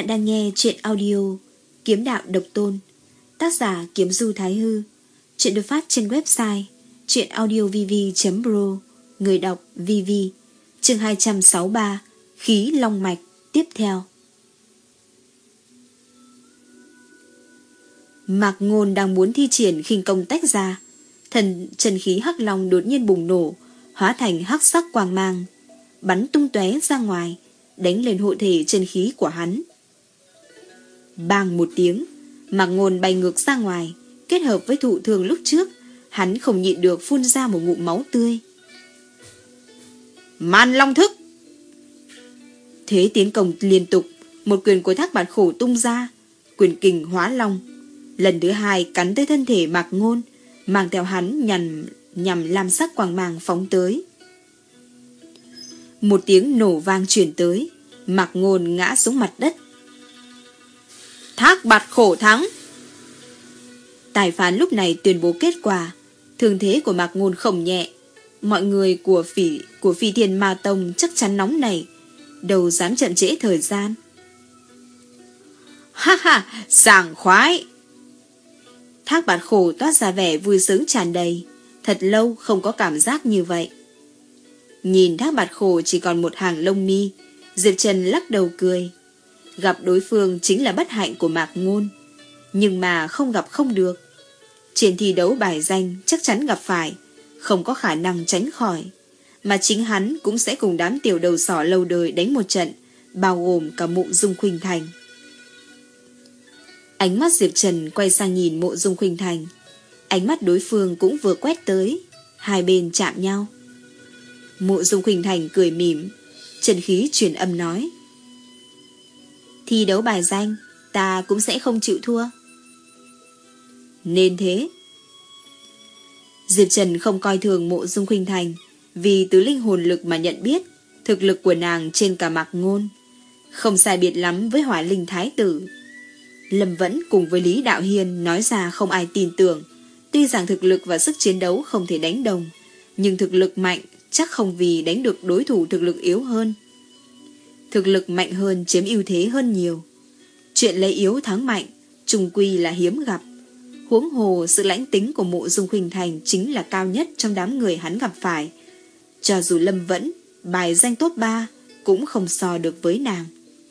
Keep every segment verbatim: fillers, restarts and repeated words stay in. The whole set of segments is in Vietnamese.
bạn đang nghe truyện audio Kiếm Đạo Độc Tôn, tác giả Kiếm Du Thái Hư. Truyện được phát trên website truyệnaudiovv chấm pro, người đọc vê vê. Chương hai trăm sáu mươi ba, Khí Long Mạch tiếp theo. Mạc Ngôn đang muốn thi triển khinh công tách ra, thần chân khí hắc long đột nhiên bùng nổ, hóa thành hắc sắc quang mang, bắn tung tóe ra ngoài, đánh lên hộ thể chân khí của hắn. Bang một tiếng, Mạc Ngôn bay ngược ra ngoài, kết hợp với thụ thương lúc trước, hắn không nhịn được phun ra một ngụm máu tươi. Man Long Thức! Thế tiến công liên tục, một quyền của Thác Bạt Khổ tung ra, quyền kình hóa long, lần thứ hai cắn tới thân thể Mạc Ngôn, mang theo hắn nhằm nhằm lam sắc quang mang phóng tới. Một tiếng nổ vang truyền tới, Mạc Ngôn ngã xuống mặt đất. Thác Bạt Khổ thắng. Tài phán lúc này tuyên bố kết quả. Thương thế của Mạc Ngôn không nhẹ. Mọi người của phỉ của Phi Thiên Ma Tông chắc chắn nóng nảy, đâu dám chậm trễ thời gian. Ha ha, sảng khoái. Thác Bạt Khổ toát ra vẻ vui sướng tràn đầy. Thật lâu không có cảm giác như vậy. Nhìn Thác Bạt Khổ chỉ còn một hàng lông mi, Diệp Trần lắc đầu cười. Gặp đối phương chính là bất hạnh của Mạc Ngôn, nhưng mà không gặp không được. Trên thi đấu bài danh chắc chắn gặp phải, không có khả năng tránh khỏi, mà chính hắn cũng sẽ cùng đám tiểu đầu sỏ lâu đời đánh một trận, bao gồm cả Mộ Dung Khuynh Thành. Ánh mắt Diệp Trần quay sang nhìn Mộ Dung Khuynh Thành, ánh mắt đối phương cũng vừa quét tới, hai bên chạm nhau. Mộ Dung Khuynh Thành cười mỉm, chân khí truyền âm nói: thi đấu bài danh, ta cũng sẽ không chịu thua. Nên thế. Diệp Trần không coi thường Mộ Dung Khuynh Thành, vì từ linh hồn lực mà nhận biết, thực lực của nàng trên cả Mạc Ngôn, không sai biệt lắm với Hỏa Linh Thái Tử. Lâm Vẫn cùng với Lý Đạo Hiên nói ra không ai tin tưởng. Tuy rằng thực lực và sức chiến đấu không thể đánh đồng, nhưng thực lực mạnh chắc không vì đánh được đối thủ thực lực yếu hơn. Thực lực mạnh hơn chiếm ưu thế hơn nhiều. Chuyện lấy yếu thắng mạnh chung quy là hiếm gặp. Huống hồ sự lãnh tính của Mộ Dung Khuynh Thành chính là cao nhất trong đám người hắn gặp phải. Cho dù Lâm Vẫn bài danh top ba cũng không so được với nàng.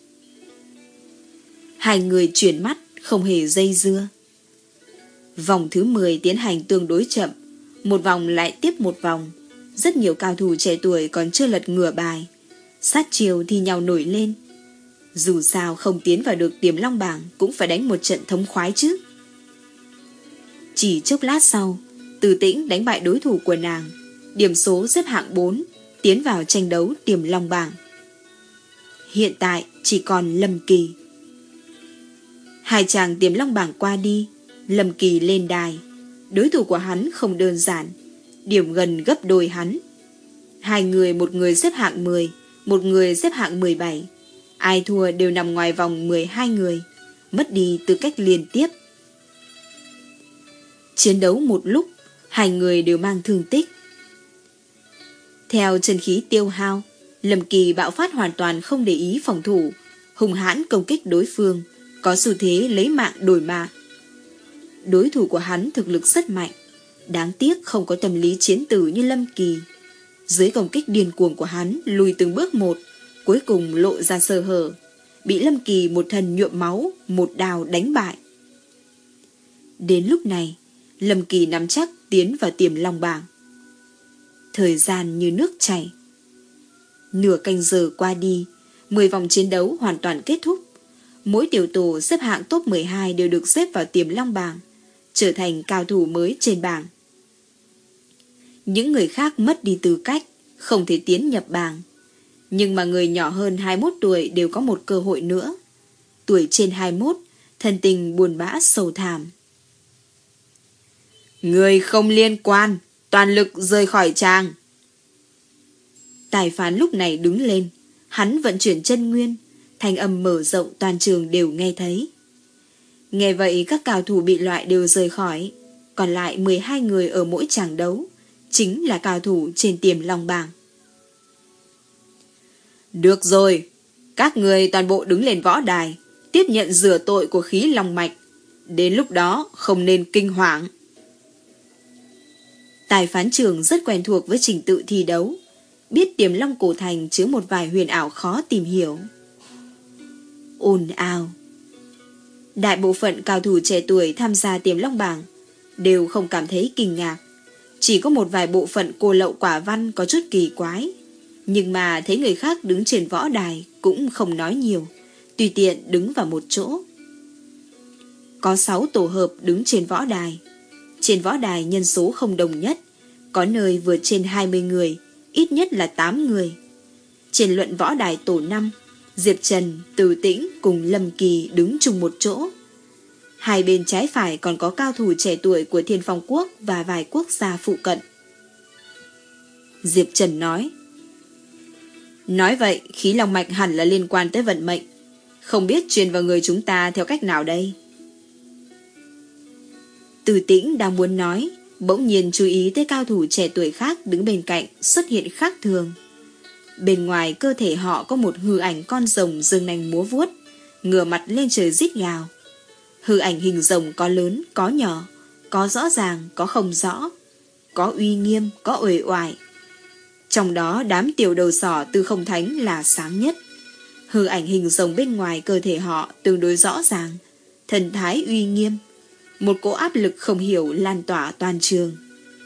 Hai người chuyển mắt, không hề dây dưa. Vòng thứ mười tiến hành tương đối chậm, một vòng lại tiếp một vòng. Rất nhiều cao thủ trẻ tuổi còn chưa lật ngửa bài, sát chiều thì nhau nổi lên. Dù sao không tiến vào được Tiềm Long bảng cũng phải đánh một trận thống khoái chứ. Chỉ chốc lát sau, Từ Tĩnh đánh bại đối thủ của nàng, điểm số xếp hạng bốn, tiến vào tranh đấu Tiềm Long bảng. Hiện tại chỉ còn Lâm Kỳ. Hai chàng Tiềm Long bảng qua đi, Lâm Kỳ lên đài. Đối thủ của hắn không đơn giản, điểm gần gấp đôi hắn. Hai người, một người xếp hạng mười, một người xếp hạng mười bảy. Ai thua đều nằm ngoài vòng mười hai người, mất đi tư cách liên tiếp. Chiến đấu một lúc, hai người đều mang thương tích. Theo chân khí tiêu hao, Lâm Kỳ bạo phát hoàn toàn không để ý phòng thủ, hung hãn công kích đối phương, có xu thế lấy mạng đổi mạng. Đối thủ của hắn thực lực rất mạnh, đáng tiếc không có tâm lý chiến tử như Lâm Kỳ. Dưới công kích điên cuồng của hắn, lùi từng bước một, cuối cùng lộ ra sơ hở, bị Lâm Kỳ một thần nhuộm máu, một đào đánh bại. Đến lúc này, Lâm Kỳ nắm chắc tiến vào Tiềm Long bảng. Thời gian như nước chảy. Nửa canh giờ qua đi, mười vòng chiến đấu hoàn toàn kết thúc. Mỗi tiểu tổ xếp hạng top mười hai đều được xếp vào Tiềm Long bảng, trở thành cao thủ mới trên bảng. Những người khác mất đi tư cách, không thể tiến nhập bảng. Nhưng mà người nhỏ hơn hai mươi mốt tuổi đều có một cơ hội nữa. Tuổi trên hai mươi mốt, thân tình buồn bã sầu thảm. Người không liên quan, toàn lực rời khỏi tràng. Tài phán lúc này đứng lên, hắn vận chuyển chân nguyên, thanh âm mở rộng toàn trường đều nghe thấy. Nghe vậy các cao thủ bị loại đều rời khỏi, còn lại mười hai người ở mỗi tràng đấu, chính là cao thủ trên Tiềm Long bảng. Được rồi, các người toàn bộ đứng lên võ đài, tiếp nhận rửa tội của khí long mạch. Đến lúc đó không nên kinh hoàng. Tài phán trưởng rất quen thuộc với trình tự thi đấu, biết Tiềm Long Cổ Thành chứa một vài huyền ảo khó tìm hiểu. Ồn ào. Đại bộ phận cao thủ trẻ tuổi tham gia Tiềm Long bảng đều không cảm thấy kinh ngạc. Chỉ có một vài bộ phận cô lậu quả văn có chút kỳ quái. Nhưng mà thấy người khác đứng trên võ đài cũng không nói nhiều, tùy tiện đứng vào một chỗ. Có sáu tổ hợp đứng trên võ đài. Trên võ đài nhân số không đồng nhất, có nơi vượt trên hai mươi người, ít nhất là tám người. Trên luận võ đài tổ năm, Diệp Trần, Từ Tĩnh cùng Lâm Kỳ đứng chung một chỗ. Hai bên trái phải còn có cao thủ trẻ tuổi của Thiên Phong Quốc và vài quốc gia phụ cận. Diệp Trần nói: Nói vậy, khí long mạch hẳn là liên quan tới vận mệnh. Không biết truyền vào người chúng ta theo cách nào đây? Từ Tĩnh đang muốn nói, bỗng nhiên chú ý tới cao thủ trẻ tuổi khác đứng bên cạnh xuất hiện khác thường. Bên ngoài cơ thể họ có một hư ảnh con rồng dương nanh múa vuốt, ngửa mặt lên trời rít gào. Hư ảnh hình rồng có lớn, có nhỏ, có rõ ràng, có không rõ, có uy nghiêm, có uể oải. Trong đó đám tiểu đầu sỏ Tư Không Thánh là sáng nhất. Hư ảnh hình rồng bên ngoài cơ thể họ tương đối rõ ràng, thần thái uy nghiêm, một cỗ áp lực không hiểu lan tỏa toàn trường.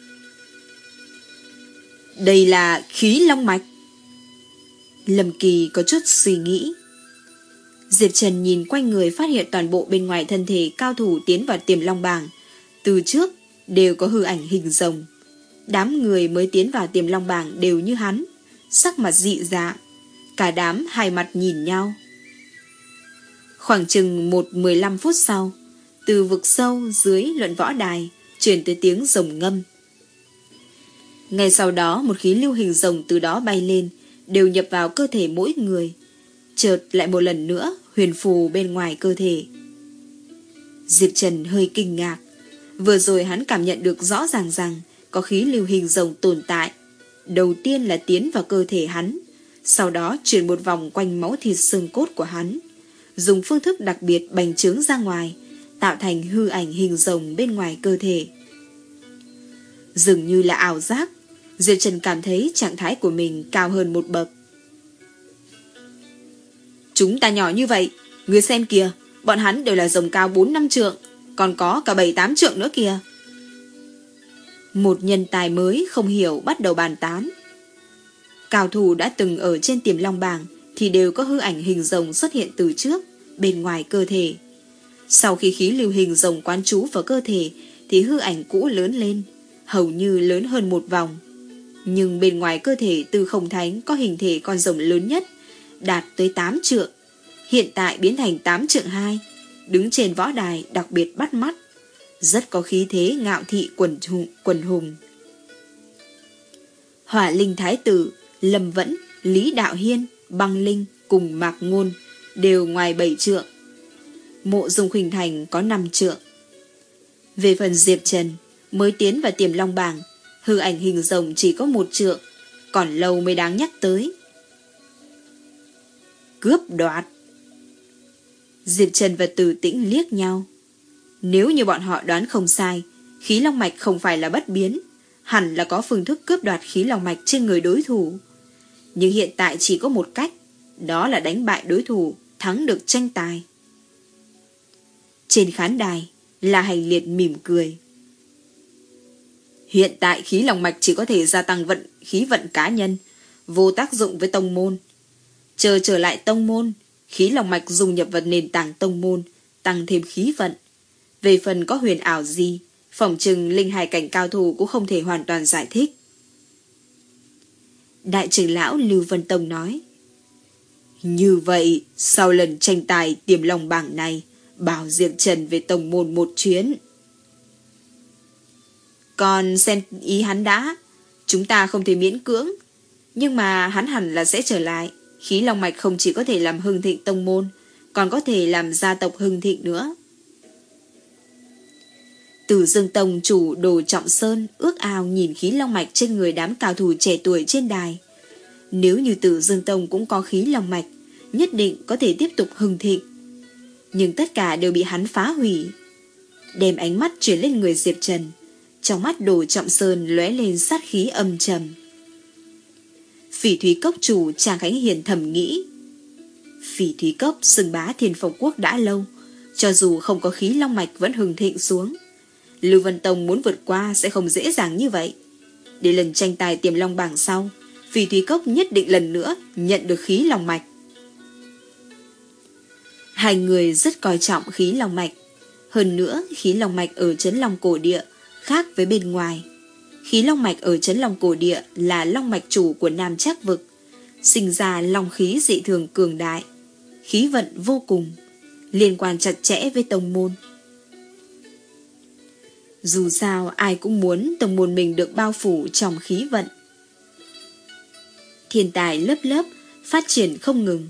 Đây là khí long mạch. Lâm Kỳ có chút suy nghĩ. Diệp Trần nhìn quanh người phát hiện toàn bộ bên ngoài thân thể cao thủ tiến vào Tiềm Long bảng từ trước đều có hư ảnh hình rồng. Đám người mới tiến vào Tiềm Long bảng đều như hắn, sắc mặt dị dạng, cả đám hai mặt nhìn nhau. Khoảng chừng một mười lăm phút sau, từ vực sâu dưới luận võ đài truyền tới tiếng rồng ngâm. Ngay sau đó một khí lưu hình rồng từ đó bay lên, đều nhập vào cơ thể mỗi người, chợt lại một lần nữa huyền phù bên ngoài cơ thể. Diệp Trần hơi kinh ngạc. Vừa rồi hắn cảm nhận được rõ ràng rằng có khí lưu hình rồng tồn tại. Đầu tiên là tiến vào cơ thể hắn, sau đó chuyển một vòng quanh máu thịt xương cốt của hắn, dùng phương thức đặc biệt bành trướng ra ngoài, tạo thành hư ảnh hình rồng bên ngoài cơ thể. Dường như là ảo giác, Diệp Trần cảm thấy trạng thái của mình cao hơn một bậc. Chúng ta nhỏ như vậy, ngươi xem kìa, bọn hắn đều là rồng cao bốn năm trượng, còn có cả bảy tám trượng nữa kìa. Một nhân tài mới không hiểu bắt đầu bàn tán. Cao thủ đã từng ở trên Tiềm Long bảng thì đều có hư ảnh hình rồng xuất hiện từ trước, bên ngoài cơ thể. Sau khi khí lưu hình rồng quán trú vào cơ thể thì hư ảnh cũ lớn lên, hầu như lớn hơn một vòng. Nhưng bên ngoài cơ thể Tư Không Thánh có hình thể con rồng lớn nhất, đạt tới tám trượng, hiện tại biến thành tám trượng hai, đứng trên võ đài đặc biệt bắt mắt, rất có khí thế ngạo thị quần hùng. Quần hùng. Hỏa Linh Thái Tử, Lâm Vẫn, Lý Đạo Hiên, Băng Linh cùng Mạc Ngôn đều ngoài bảy trượng. Mộ Dung Khuynh Thành có năm trượng. Về phần Diệp Trần, mới tiến vào Tiềm Long bảng, hư ảnh hình rồng chỉ có một trượng, còn lâu mới đáng nhắc tới. Cướp đoạt. Diệp Trần và Từ Tĩnh liếc nhau. Nếu như bọn họ đoán không sai, khí long mạch không phải là bất biến, hẳn là có phương thức cướp đoạt khí long mạch trên người đối thủ. Nhưng hiện tại chỉ có một cách, đó là đánh bại đối thủ, thắng được tranh tài. Trên khán đài, La Hành Liệt mỉm cười. Hiện tại khí long mạch chỉ có thể gia tăng vận khí vận cá nhân, vô tác dụng với tông môn. Chờ trở lại tông môn, khí long mạch dùng nhập vào nền tảng tông môn, tăng thêm khí vận. Về phần có huyền ảo gì, phỏng chừng linh hài cảnh cao thủ cũng không thể hoàn toàn giải thích. Đại trưởng lão Lưu Vân Tông nói. Như vậy, sau lần tranh tài Tiềm Long bảng này, bảo Diệp Trần về tông môn một chuyến. Còn xem ý hắn đã, chúng ta không thể miễn cưỡng, nhưng mà hắn hẳn là sẽ trở lại. Khí long mạch không chỉ có thể làm hưng thịnh tông môn, còn có thể làm gia tộc hưng thịnh nữa. Tử Dương Tông chủ Đồ Trọng Sơn ước ao nhìn khí long mạch trên người đám cao thủ trẻ tuổi trên đài. Nếu như Tử Dương Tông cũng có khí long mạch, nhất định có thể tiếp tục hưng thịnh. nhưng tất cả đều bị hắn phá hủy. Đem ánh mắt chuyển lên người Diệp Trần, trong mắt Đồ Trọng Sơn lóe lên sát khí âm trầm. Phỉ Thúy Cốc chủ Tràng Khánh Hiền thầm nghĩ, Phỉ Thúy Cốc xưng bá Thiên Phong Quốc đã lâu, cho dù không có khí long mạch vẫn hừng thịnh xuống. Lưu Vân Tông muốn vượt qua sẽ không dễ dàng như vậy. Để lần tranh tài tiềm long bảng sau, Phỉ Thúy Cốc nhất định lần nữa nhận được khí long mạch. Hai người rất coi trọng khí long mạch. Hơn nữa, khí long mạch ở Trấn Long Cổ Địa khác với bên ngoài. Khí long mạch ở Trấn Long Cổ Địa là long mạch chủ của Nam Trác Vực, sinh ra long khí dị thường cường đại, khí vận vô cùng, liên quan chặt chẽ với tông môn. Dù sao ai cũng muốn tông môn mình được bao phủ trong khí vận. Thiên tài lớp lớp phát triển không ngừng.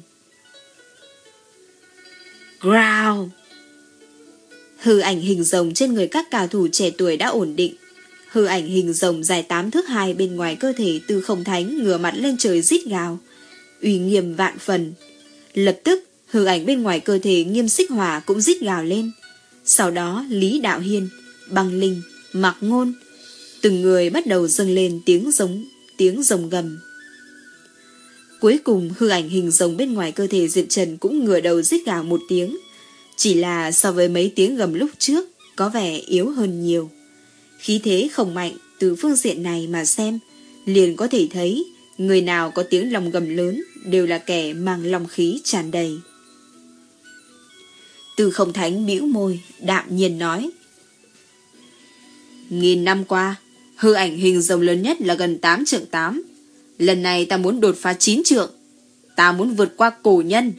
Growl! Hư ảnh hình rồng trên người các cao thủ trẻ tuổi đã ổn định. Hư ảnh hình rồng dài tám thước hai bên ngoài cơ thể Tư Không Thánh ngửa mặt lên trời rít gào, uy nghiêm vạn phần. Lập tức hư ảnh bên ngoài cơ thể Nghiêm Xích Hỏa cũng rít gào lên. Sau đó Lý Đạo Hiên, Băng Linh, Mạc Ngôn, từng người bắt đầu dâng lên tiếng giống, tiếng rồng gầm. Cuối cùng hư ảnh hình rồng bên ngoài cơ thể Diệp Trần cũng ngửa đầu rít gào một tiếng, chỉ là so với mấy tiếng gầm lúc trước có vẻ yếu hơn nhiều. Khí thế không mạnh, từ phương diện này mà xem, liền có thể thấy người nào có tiếng lòng gầm lớn đều là kẻ mang long khí tràn đầy. Tư Không Thánh bĩu môi, đạm nhiên nói: Nghìn năm qua, hư ảnh hình rồng lớn nhất là gần tám trượng tám. Lần này ta muốn đột phá chín trượng. Ta muốn vượt qua cổ nhân.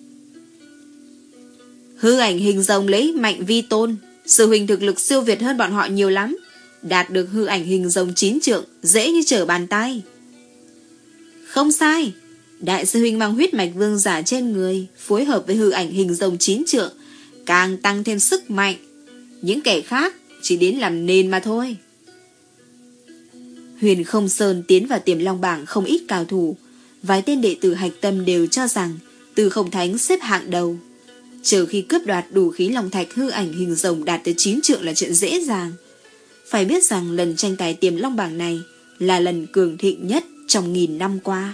Hư ảnh hình rồng lấy mạnh vi tôn, sư huynh thực lực siêu việt hơn bọn họ nhiều lắm. Đạt được hư ảnh hình rồng chín trượng dễ như trở bàn tay. Không sai, đại sư huynh mang huyết mạch vương giả trên người, phối hợp với hư ảnh hình rồng chín trượng, càng tăng thêm sức mạnh. Những kẻ khác chỉ đến làm nền mà thôi. Huyền Không Sơn tiến vào tiềm long bảng không ít cao thủ. Vài tên đệ tử hạch tâm đều cho rằng Tư Không Thánh xếp hạng đầu. Chờ khi cướp đoạt đủ khí long thạch hư ảnh hình rồng đạt tới chín trượng là chuyện dễ dàng. Phải biết rằng lần tranh tài tiềm long bảng này là lần cường thịnh nhất trong nghìn năm qua.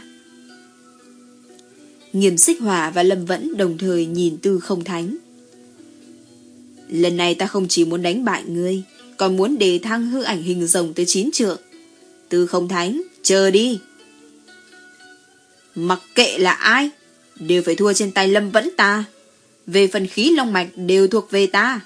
Nghiêm Xích Hỏa và Lâm Vẫn đồng thời nhìn Tư Không Thánh. Lần này ta không chỉ muốn đánh bại ngươi, còn muốn đề thăng hư ảnh hình rồng tới chín trượng. Tư Không Thánh, chờ đi. Mặc kệ là ai, đều phải thua trên tay Lâm Vẫn ta. Về phần khí long mạch đều thuộc về ta.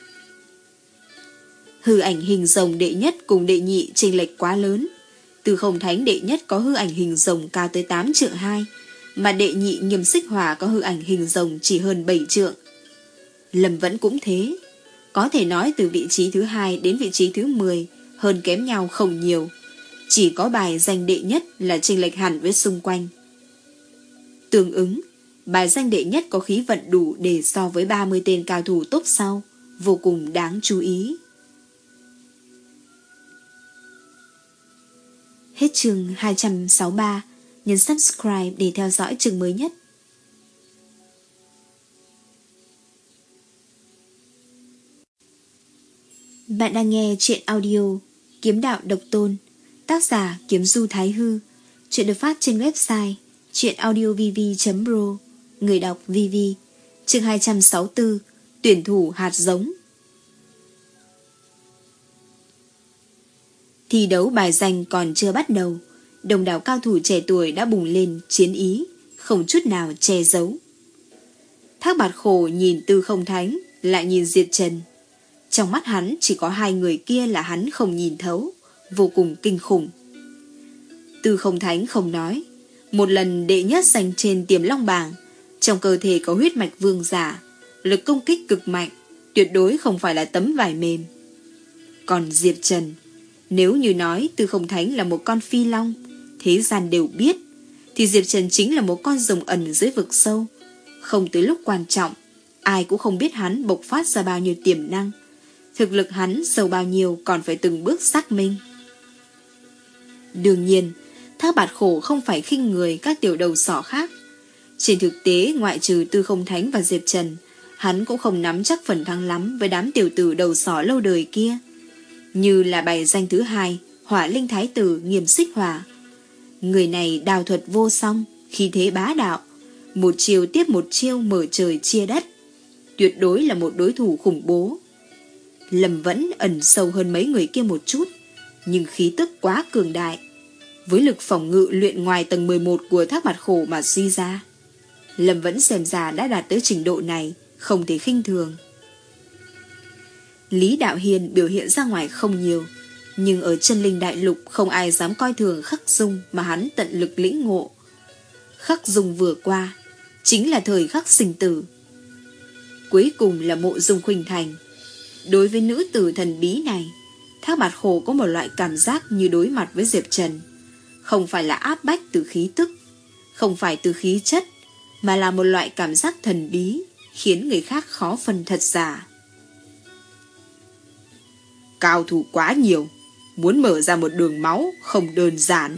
Hư ảnh hình rồng đệ nhất cùng đệ nhị chênh lệch quá lớn. Tư Không Thánh đệ nhất có hư ảnh hình rồng cao tới tám trượng hai, mà đệ nhị Nghiêm Xích Hỏa có hư ảnh hình rồng chỉ hơn bảy trượng. Lâm Vẫn cũng thế. Có thể nói từ vị trí thứ hai đến vị trí thứ mười hơn kém nhau không nhiều. Chỉ có bài danh đệ nhất là chênh lệch hẳn với xung quanh. Tương ứng, bài danh đệ nhất có khí vận đủ để so với ba mươi tên cao thủ top sau, vô cùng đáng chú ý. Hết chương hai trăm sáu mươi ba, nhấn subscribe để theo dõi chương mới nhất. Bạn đang nghe truyện audio Kiếm Đạo Độc Tôn, tác giả Kiếm Du Thái Hư. Truyện được phát trên website truyệnaudiovv chấm pro, người đọc vê vê. Chương hai trăm sáu mươi tư, tuyển thủ hạt giống. Thi đấu bài danh còn chưa bắt đầu, đông đảo cao thủ trẻ tuổi đã bùng lên chiến ý, không chút nào che giấu. Thác Bạt Khổ nhìn Tư Không Thánh, lại nhìn Diệp Trần. Trong mắt hắn chỉ có hai người kia là hắn không nhìn thấu, vô cùng kinh khủng. Tư Không Thánh không nói, một lần đệ nhất giành trên tiềm long bảng, trong cơ thể có huyết mạch vương giả, lực công kích cực mạnh, tuyệt đối không phải là tấm vải mềm. Còn Diệp Trần, nếu như nói Tư Không Thánh là một con phi long, thế gian đều biết, thì Diệp Trần chính là một con rồng ẩn dưới vực sâu. Không tới lúc quan trọng, ai cũng không biết hắn bộc phát ra bao nhiêu tiềm năng. Thực lực hắn sâu bao nhiêu còn phải từng bước xác minh. Đương nhiên, Thác Bạt Khổ không phải khinh người các tiểu đầu sỏ khác. Trên thực tế, ngoại trừ Tư Không Thánh và Diệp Trần, hắn cũng không nắm chắc phần thắng lắm với đám tiểu tử đầu sỏ lâu đời kia. Như là bài danh thứ hai, Hỏa Linh Thái Tử Nghiêm Xích Hỏa. Người này đào thuật vô song, khí thế bá đạo, một chiêu tiếp một chiêu mở trời chia đất, tuyệt đối là một đối thủ khủng bố. Lâm vẫn ẩn sâu hơn mấy người kia một chút, nhưng khí tức quá cường đại, với lực phòng ngự luyện ngoài tầng mười một của Thác Bạt Khổ mà suy ra. Lâm vẫn xem ra đã đạt tới trình độ này, không thể khinh thường. Lý Đạo Hiền biểu hiện ra ngoài không nhiều, nhưng ở Chân Linh Đại Lục không ai dám coi thường Khắc Dung mà hắn tận lực lĩnh ngộ. Khắc Dung vừa qua, chính là thời khắc sinh tử. Cuối cùng là Mộ Dung Khuynh Thành. Đối với nữ tử thần bí này, Thác Bạt Khổ có một loại cảm giác như đối mặt với Diệp Trần. Không phải là áp bách từ khí tức, không phải từ khí chất, mà là một loại cảm giác thần bí, khiến người khác khó phân thật giả. Cao thủ quá nhiều, muốn mở ra một đường máu không đơn giản.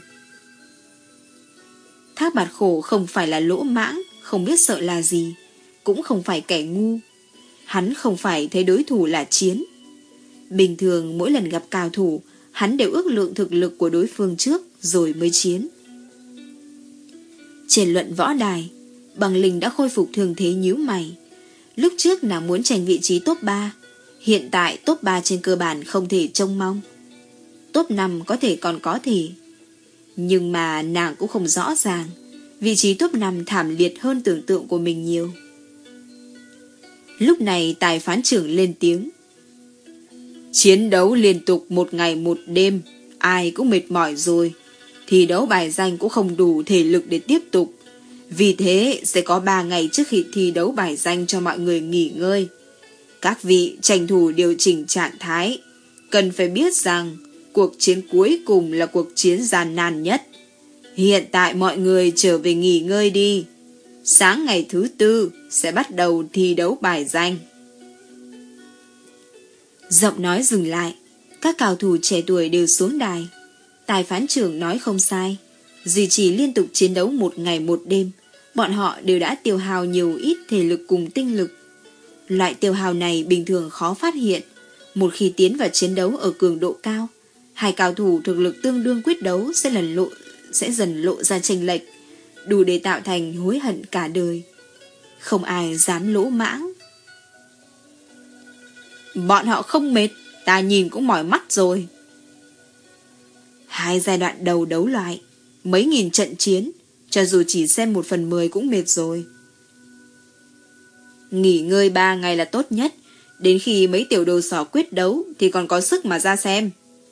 Thác Bạt Khổ không phải là lỗ mãng, không biết sợ là gì, cũng không phải kẻ ngu. Hắn không phải thấy đối thủ là chiến. Bình thường mỗi lần gặp cao thủ, hắn đều ước lượng thực lực của đối phương trước rồi mới chiến. Trên luận võ đài, Bằng Linh đã khôi phục thường thế nhíu mày. Lúc trước nàng muốn tranh vị trí top ba, hiện tại top ba trên cơ bản không thể trông mong. Top năm có thể còn có thể, nhưng mà nàng cũng không rõ ràng. Vị trí top năm thảm liệt hơn tưởng tượng của mình nhiều. Lúc này tài phán trưởng lên tiếng. Chiến đấu liên tục một ngày một đêm, ai cũng mệt mỏi rồi. Thi đấu bài danh cũng không đủ thể lực để tiếp tục. Vì thế sẽ có ba ngày trước khi thi đấu bài danh cho mọi người nghỉ ngơi. Các vị tranh thủ điều chỉnh trạng thái. Cần phải biết rằng cuộc chiến cuối cùng là cuộc chiến gian nan nhất. Hiện tại mọi người trở về nghỉ ngơi đi. Sáng ngày thứ tư sẽ bắt đầu thi đấu bài danh. Giọng nói dừng lại, các cao thủ trẻ tuổi đều xuống đài. Tài phán trưởng nói không sai, duy trì liên tục chiến đấu một ngày một đêm, bọn họ đều đã tiêu hao nhiều ít thể lực cùng tinh lực. Loại tiêu hao này bình thường khó phát hiện. Một khi tiến vào chiến đấu ở cường độ cao, hai cao thủ thực lực tương đương quyết đấu sẽ lần lộ sẽ dần lộ ra chênh lệch, đủ để tạo thành hối hận cả đời. Không ai dám lỗ mãng. Bọn họ không mệt, ta nhìn cũng mỏi mắt rồi. Hai giai đoạn đầu đấu loại, mấy nghìn trận chiến, cho dù chỉ xem một phần mười cũng mệt rồi. Nghỉ ngơi ba ngày là tốt nhất, đến khi mấy tiểu đồ sỏ quyết đấu thì còn có sức mà ra xem.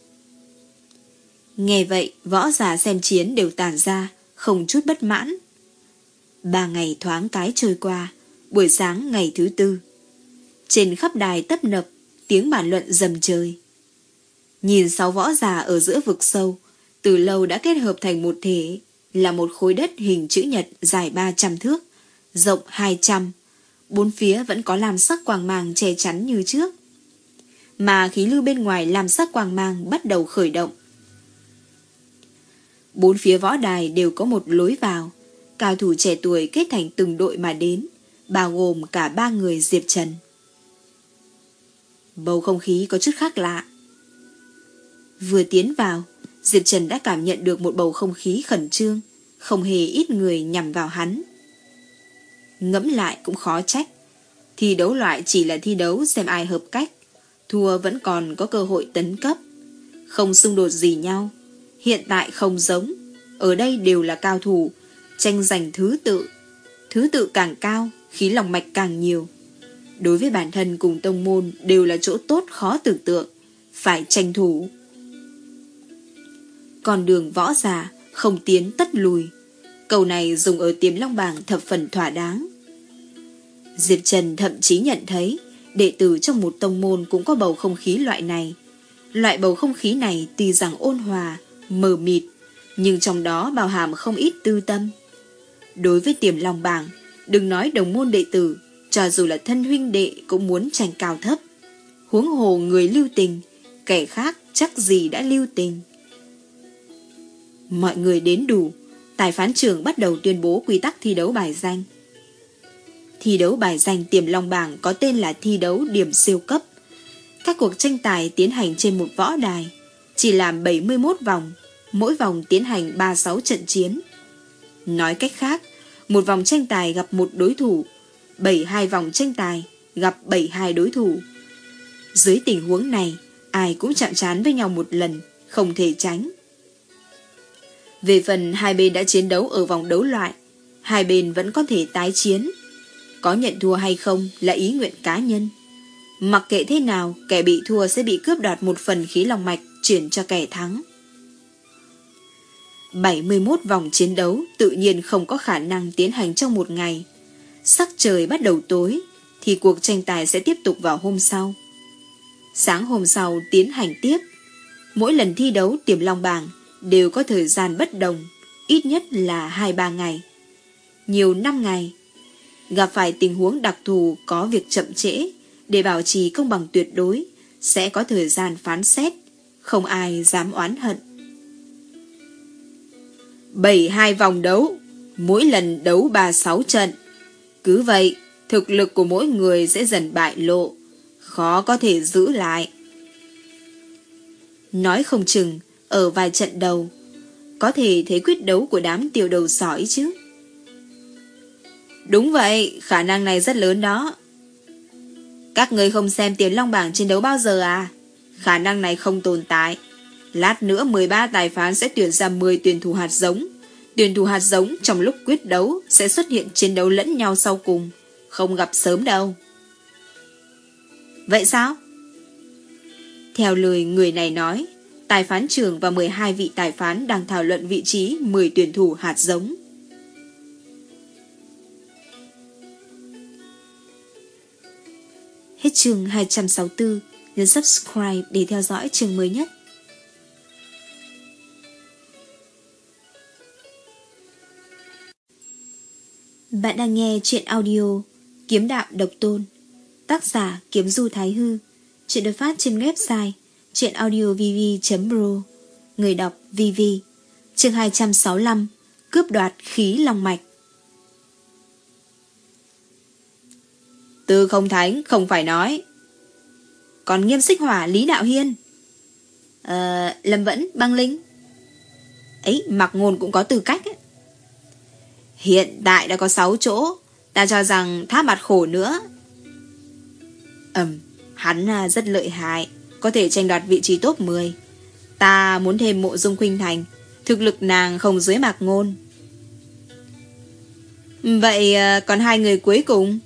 Nghe vậy, võ giả xem chiến đều tản ra, không chút bất mãn. Ba ngày thoáng cái trôi qua, buổi sáng ngày thứ tư. Trên khắp đài tấp nập, tiếng bàn luận rầm trời. Nhìn sáu võ giả ở giữa vực sâu, từ lâu đã kết hợp thành một thể, là một khối đất hình chữ nhật dài ba trăm thước, rộng hai trăm. Bốn phía vẫn có lam sắc quang mang che chắn như trước. Mà khí lưu bên ngoài lam sắc quang mang bắt đầu khởi động. Bốn phía võ đài đều có một lối vào. Cao thủ trẻ tuổi kết thành từng đội mà đến, bao gồm cả ba người Diệp Trần. Bầu không khí có chút khác lạ. Vừa tiến vào, Diệp Trần đã cảm nhận được một bầu không khí khẩn trương, không hề ít người nhằm vào hắn. Ngẫm lại cũng khó trách. Thi đấu loại chỉ là thi đấu xem ai hợp cách, thua vẫn còn có cơ hội tấn cấp, không xung đột gì nhau. Hiện tại không giống, ở đây đều là cao thủ, tranh giành thứ tự. Thứ tự càng cao, khí lòng mạch càng nhiều. Đối với bản thân cùng tông môn đều là chỗ tốt khó tưởng tượng, phải tranh thủ. Con đường võ giả, không tiến tất lùi. Câu này dùng ở Tiềm Long Bảng thập phần thỏa đáng. Diệp Trần thậm chí nhận thấy đệ tử trong một tông môn cũng có bầu không khí loại này. Loại bầu không khí này tuy rằng ôn hòa, mờ mịt, nhưng trong đó bao hàm không ít tư tâm. Đối với Tiềm Long Bảng, đừng nói đồng môn đệ tử, cho dù là thân huynh đệ cũng muốn tranh cao thấp. Huống hồ người lưu tình, kẻ khác chắc gì đã lưu tình. Mọi người đến đủ, tài phán trưởng bắt đầu tuyên bố quy tắc thi đấu bài danh. Thi đấu bài danh Tiềm Long bảng có tên là thi đấu điểm siêu cấp. Các cuộc tranh tài tiến hành trên một võ đài, chỉ làm bảy mươi mốt vòng, mỗi vòng tiến hành ba mươi sáu trận chiến. Nói cách khác, một vòng tranh tài gặp một đối thủ, bảy mươi hai vòng tranh tài gặp bảy mươi hai đối thủ. Dưới tình huống này, ai cũng chạm trán với nhau một lần, không thể tránh. Về phần hai bên đã chiến đấu ở vòng đấu loại, hai bên vẫn có thể tái chiến. Có nhận thua hay không là ý nguyện cá nhân. Mặc kệ thế nào, kẻ bị thua sẽ bị cướp đoạt một phần khí long mạch chuyển cho kẻ thắng. bảy mươi mốt vòng chiến đấu tự nhiên không có khả năng tiến hành trong một ngày. Sắc trời bắt đầu tối, thì cuộc tranh tài sẽ tiếp tục vào hôm sau. Sáng hôm sau tiến hành tiếp. Mỗi lần thi đấu Tiềm Long bảng đều có thời gian bất đồng, ít nhất là hai ba ngày. Nhiều năm ngày. Gặp phải tình huống đặc thù có việc chậm trễ, để bảo trì công bằng tuyệt đối, sẽ có thời gian phán xét, không ai dám oán hận. bảy mươi hai vòng đấu, mỗi lần đấu ba mươi sáu trận. Cứ vậy, thực lực của mỗi người sẽ dần bại lộ, khó có thể giữ lại. Nói không chừng, ở vài trận đầu, có thể thấy quyết đấu của đám tiểu đầu sỏi chứ. Đúng vậy, khả năng này rất lớn đó. Các người không xem Tiềm Long bảng chiến đấu bao giờ à? Khả năng này không tồn tại. Lát nữa mười ba tài phán sẽ tuyển ra mười tuyển thủ hạt giống. Tuyển thủ hạt giống trong lúc quyết đấu sẽ xuất hiện chiến đấu lẫn nhau sau cùng. Không gặp sớm đâu. Vậy sao? Theo lời người này nói, tài phán trưởng và mười hai vị tài phán đang thảo luận vị trí mười tuyển thủ hạt giống. Hết chương hai trăm sáu mươi tư, nhấn subscribe để theo dõi chương mới nhất. Bạn đang nghe truyện audio Kiếm Đạo Độc Tôn, tác giả Kiếm Du Thái Hư. Truyện được phát trên website truyệnaudiovv chấm pro. Người đọc vê vê. Chương hai trăm sáu mươi lăm, cướp đoạt khí long mạch. Tư Không Thánh không phải nói. Còn Nghiêm Xích Hỏa, Lý Đạo Hiên, Ờ, Lâm Vẫn, Băng Linh. Ấy, Mạc Ngôn cũng có tư cách ấy. Hiện tại đã có sáu chỗ. Ta cho rằng Tháp Bạt Khổ nữa. Ừm, hắn rất lợi hại, có thể tranh đoạt vị trí top mười. Ta muốn thêm Mộ Dung Khuynh Thành, thực lực nàng không dưới Mạc Ngôn. Vậy còn hai người cuối cùng?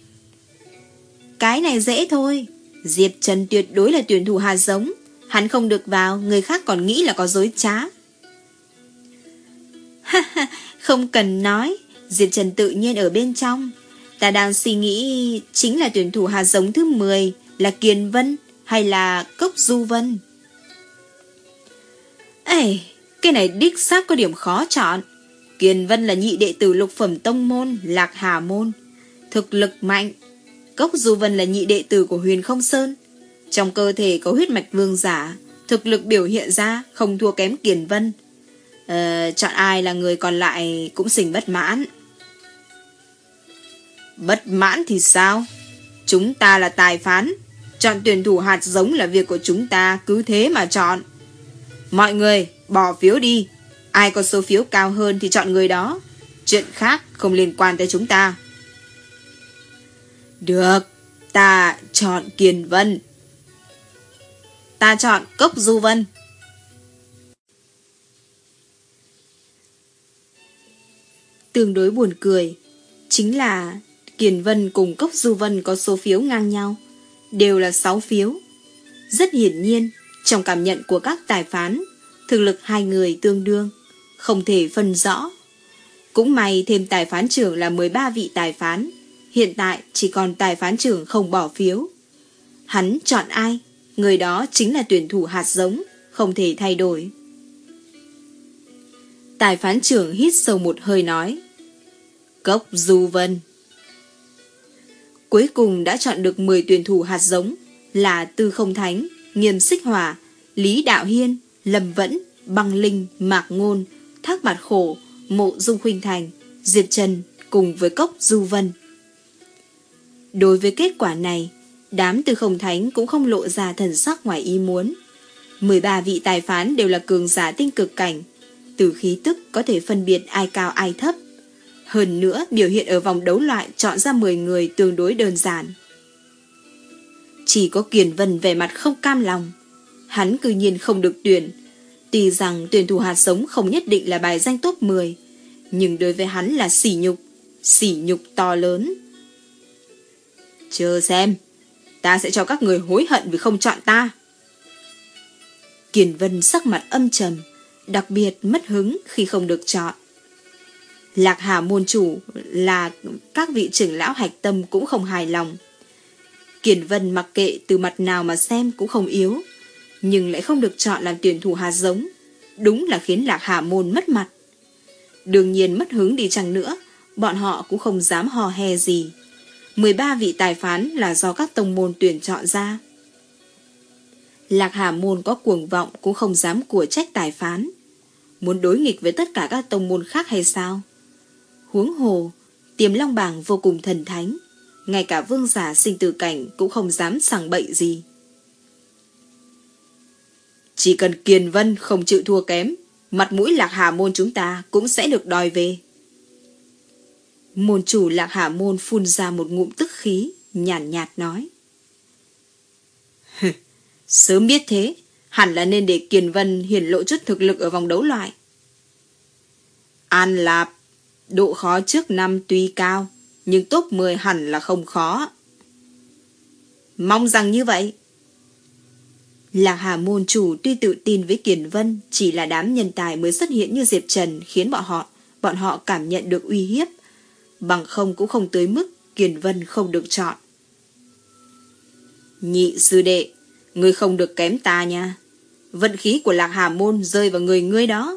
Cái này dễ thôi. Diệp Trần tuyệt đối là tuyển thủ hạt giống. Hắn không được vào, người khác còn nghĩ là có dối trá. Không cần nói, Diệp Trần tự nhiên ở bên trong. Ta đang suy nghĩ chính là tuyển thủ hạt giống thứ mười là Kiền Vân hay là Cốc Du Vân. Ê, cái này đích xác có điểm khó chọn. Kiền Vân là nhị đệ tử lục phẩm tông môn Lạc Hà môn, thực lực mạnh. Cốc Du Vân là nhị đệ tử của Huyền Không Sơn, trong cơ thể có huyết mạch vương giả, thực lực biểu hiện ra không thua kém Kiền Vân. Ờ, chọn ai là người còn lại cũng xình bất mãn. Bất mãn thì sao? Chúng ta là tài phán, chọn tuyển thủ hạt giống là việc của chúng ta, cứ thế mà chọn. Mọi người bỏ phiếu đi, ai có số phiếu cao hơn thì chọn người đó. Chuyện khác không liên quan tới chúng ta. Được, ta chọn Kiền Vân. Ta chọn Cốc Du Vân. Tương đối buồn cười chính là Kiền Vân cùng Cốc Du Vân có số phiếu ngang nhau, đều là sáu phiếu. Rất hiển nhiên, trong cảm nhận của các tài phán, thực lực hai người tương đương, không thể phân rõ. Cũng may thêm tài phán trưởng là mười ba vị tài phán, hiện tại chỉ còn tài phán trưởng không bỏ phiếu. Hắn chọn ai, người đó chính là tuyển thủ hạt giống, không thể thay đổi. Tài phán trưởng hít sâu một hơi nói: Cốc Du Vân. Cuối cùng đã chọn được mười tuyển thủ hạt giống là Tư Không Thánh, Nghiêm Xích Hỏa, Lý Đạo Hiên, Lâm Vẫn, Băng Linh, Mạc Ngôn, Thác Bạt Khổ, Mộ Dung Khuynh Thành, Diệp Trần cùng với Cốc Du Vân. Đối với kết quả này, đám Tư Không Thánh cũng không lộ ra thần sắc ngoài ý muốn. mười ba vị tài phán đều là cường giả tinh cực cảnh, từ khí tức có thể phân biệt ai cao ai thấp. Hơn nữa, biểu hiện ở vòng đấu loại chọn ra mười người tương đối đơn giản. Chỉ có Kiền Vân vẻ mặt không cam lòng. Hắn cư nhiên không được tuyển. Tuy rằng tuyển thủ hạt giống không nhất định là bài danh top mười, nhưng đối với hắn là sỉ nhục, sỉ nhục to lớn. Chờ xem, ta sẽ cho các người hối hận vì không chọn ta. Kiền Vân sắc mặt âm trầm, đặc biệt mất hứng khi không được chọn. Lạc Hà môn chủ là các vị trưởng lão hạch tâm cũng không hài lòng. Kiền Vân mặc kệ từ mặt nào mà xem cũng không yếu, nhưng lại không được chọn làm tuyển thủ hạt giống, đúng là khiến Lạc Hà môn mất mặt. Đương nhiên mất hứng đi chăng nữa, bọn họ cũng không dám hò hè gì. mười ba vị tài phán là do các tông môn tuyển chọn ra. Lạc Hà môn có cuồng vọng cũng không dám của trách tài phán. Muốn đối nghịch với tất cả các tông môn khác hay sao? Huống hồ, Tiềm Long Bảng vô cùng thần thánh, ngay cả vương giả sinh tử cảnh cũng không dám sằng bậy gì. Chỉ cần Kiền Vân không chịu thua kém, mặt mũi Lạc Hà môn chúng ta cũng sẽ được đòi về. Môn chủ Lạc Hà môn phun ra một ngụm tức khí, nhàn nhạt, nhạt nói. Sớm biết thế, hẳn là nên để Kiền Vân hiển lộ chút thực lực ở vòng đấu loại. An Lạp, độ khó trước năm tuy cao, nhưng top mười hẳn là không khó. Mong rằng như vậy. Lạc Hà môn chủ tuy tự tin với Kiền Vân chỉ là đám nhân tài mới xuất hiện như Diệp Trần khiến bọn họ, bọn họ cảm nhận được uy hiếp, bằng không cũng không tới mức Kiền Vân không được chọn. Nhị sư đệ, ngươi không được kém ta nha. Vận khí của Lạc Hà môn rơi vào người ngươi đó.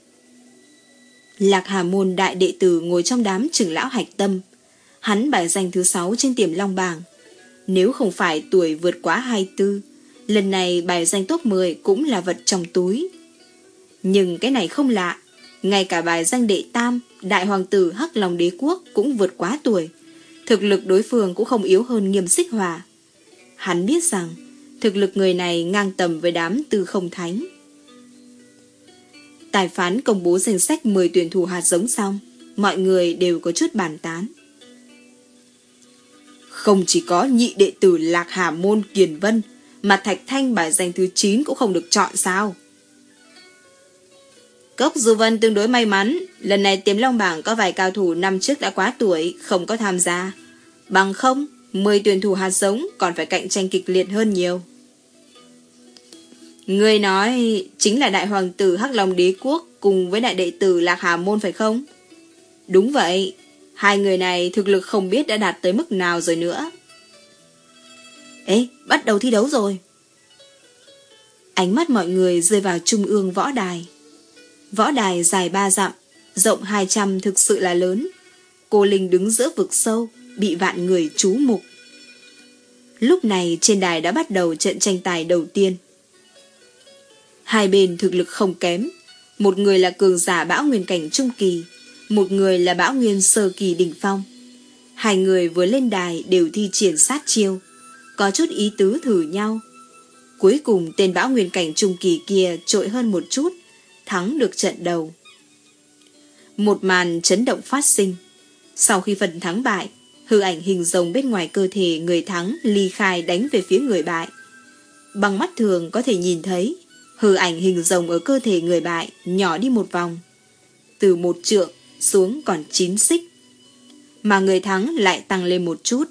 Lạc Hà môn đại đệ tử ngồi trong đám trưởng lão hạch tâm. Hắn bài danh thứ sáu trên Tiềm Long bảng. Nếu không phải tuổi vượt quá hai mươi tư, lần này bài danh top mười cũng là vật trong túi. Nhưng cái này không lạ, ngay cả bài danh đệ tam, đại hoàng tử Hắc Long đế quốc cũng vượt quá tuổi. Thực lực đối phương cũng không yếu hơn Nghiêm Xích Hỏa. Hắn biết rằng thực lực người này ngang tầm với đám Tư Không Thánh. Tài phán công bố danh sách mười tuyển thủ hạt giống xong, mọi người đều có chút bàn tán. Không chỉ có nhị đệ tử Lạc Hà môn Kiền Vân, mà Thạch Thanh bài danh thứ chín cũng không được chọn sao? Cốc Du Vân tương đối may mắn, lần này Tiềm Long bảng có vài cao thủ năm trước đã quá tuổi, không có tham gia. Bằng không, mười tuyển thủ hạt giống còn phải cạnh tranh kịch liệt hơn nhiều. Người nói chính là đại hoàng tử Hắc Long đế quốc cùng với đại đệ tử Lạc Hà môn phải không? Đúng vậy, hai người này thực lực không biết đã đạt tới mức nào rồi nữa. Ê, bắt đầu thi đấu rồi. Ánh mắt mọi người rơi vào trung ương võ đài. Võ đài dài ba dặm, rộng hai trăm thực sự là lớn. Cô Linh đứng giữa vực sâu, bị vạn người chú mục. Lúc này trên đài đã bắt đầu trận tranh tài đầu tiên. Hai bên thực lực không kém. Một người là cường giả bão nguyên cảnh trung kỳ, một người là bão nguyên sơ kỳ đỉnh phong. Hai người vừa lên đài đều thi triển sát chiêu, có chút ý tứ thử nhau. Cuối cùng tên bão nguyên cảnh trung kỳ kia trội hơn một chút, thắng được trận đầu. Một màn chấn động phát sinh. Sau khi phần thắng bại, hư ảnh hình rồng bên ngoài cơ thể người thắng ly khai đánh về phía người bại. Bằng mắt thường có thể nhìn thấy hư ảnh hình rồng ở cơ thể người bại nhỏ đi một vòng, từ một trượng xuống còn chín xích, mà người thắng lại tăng lên một chút.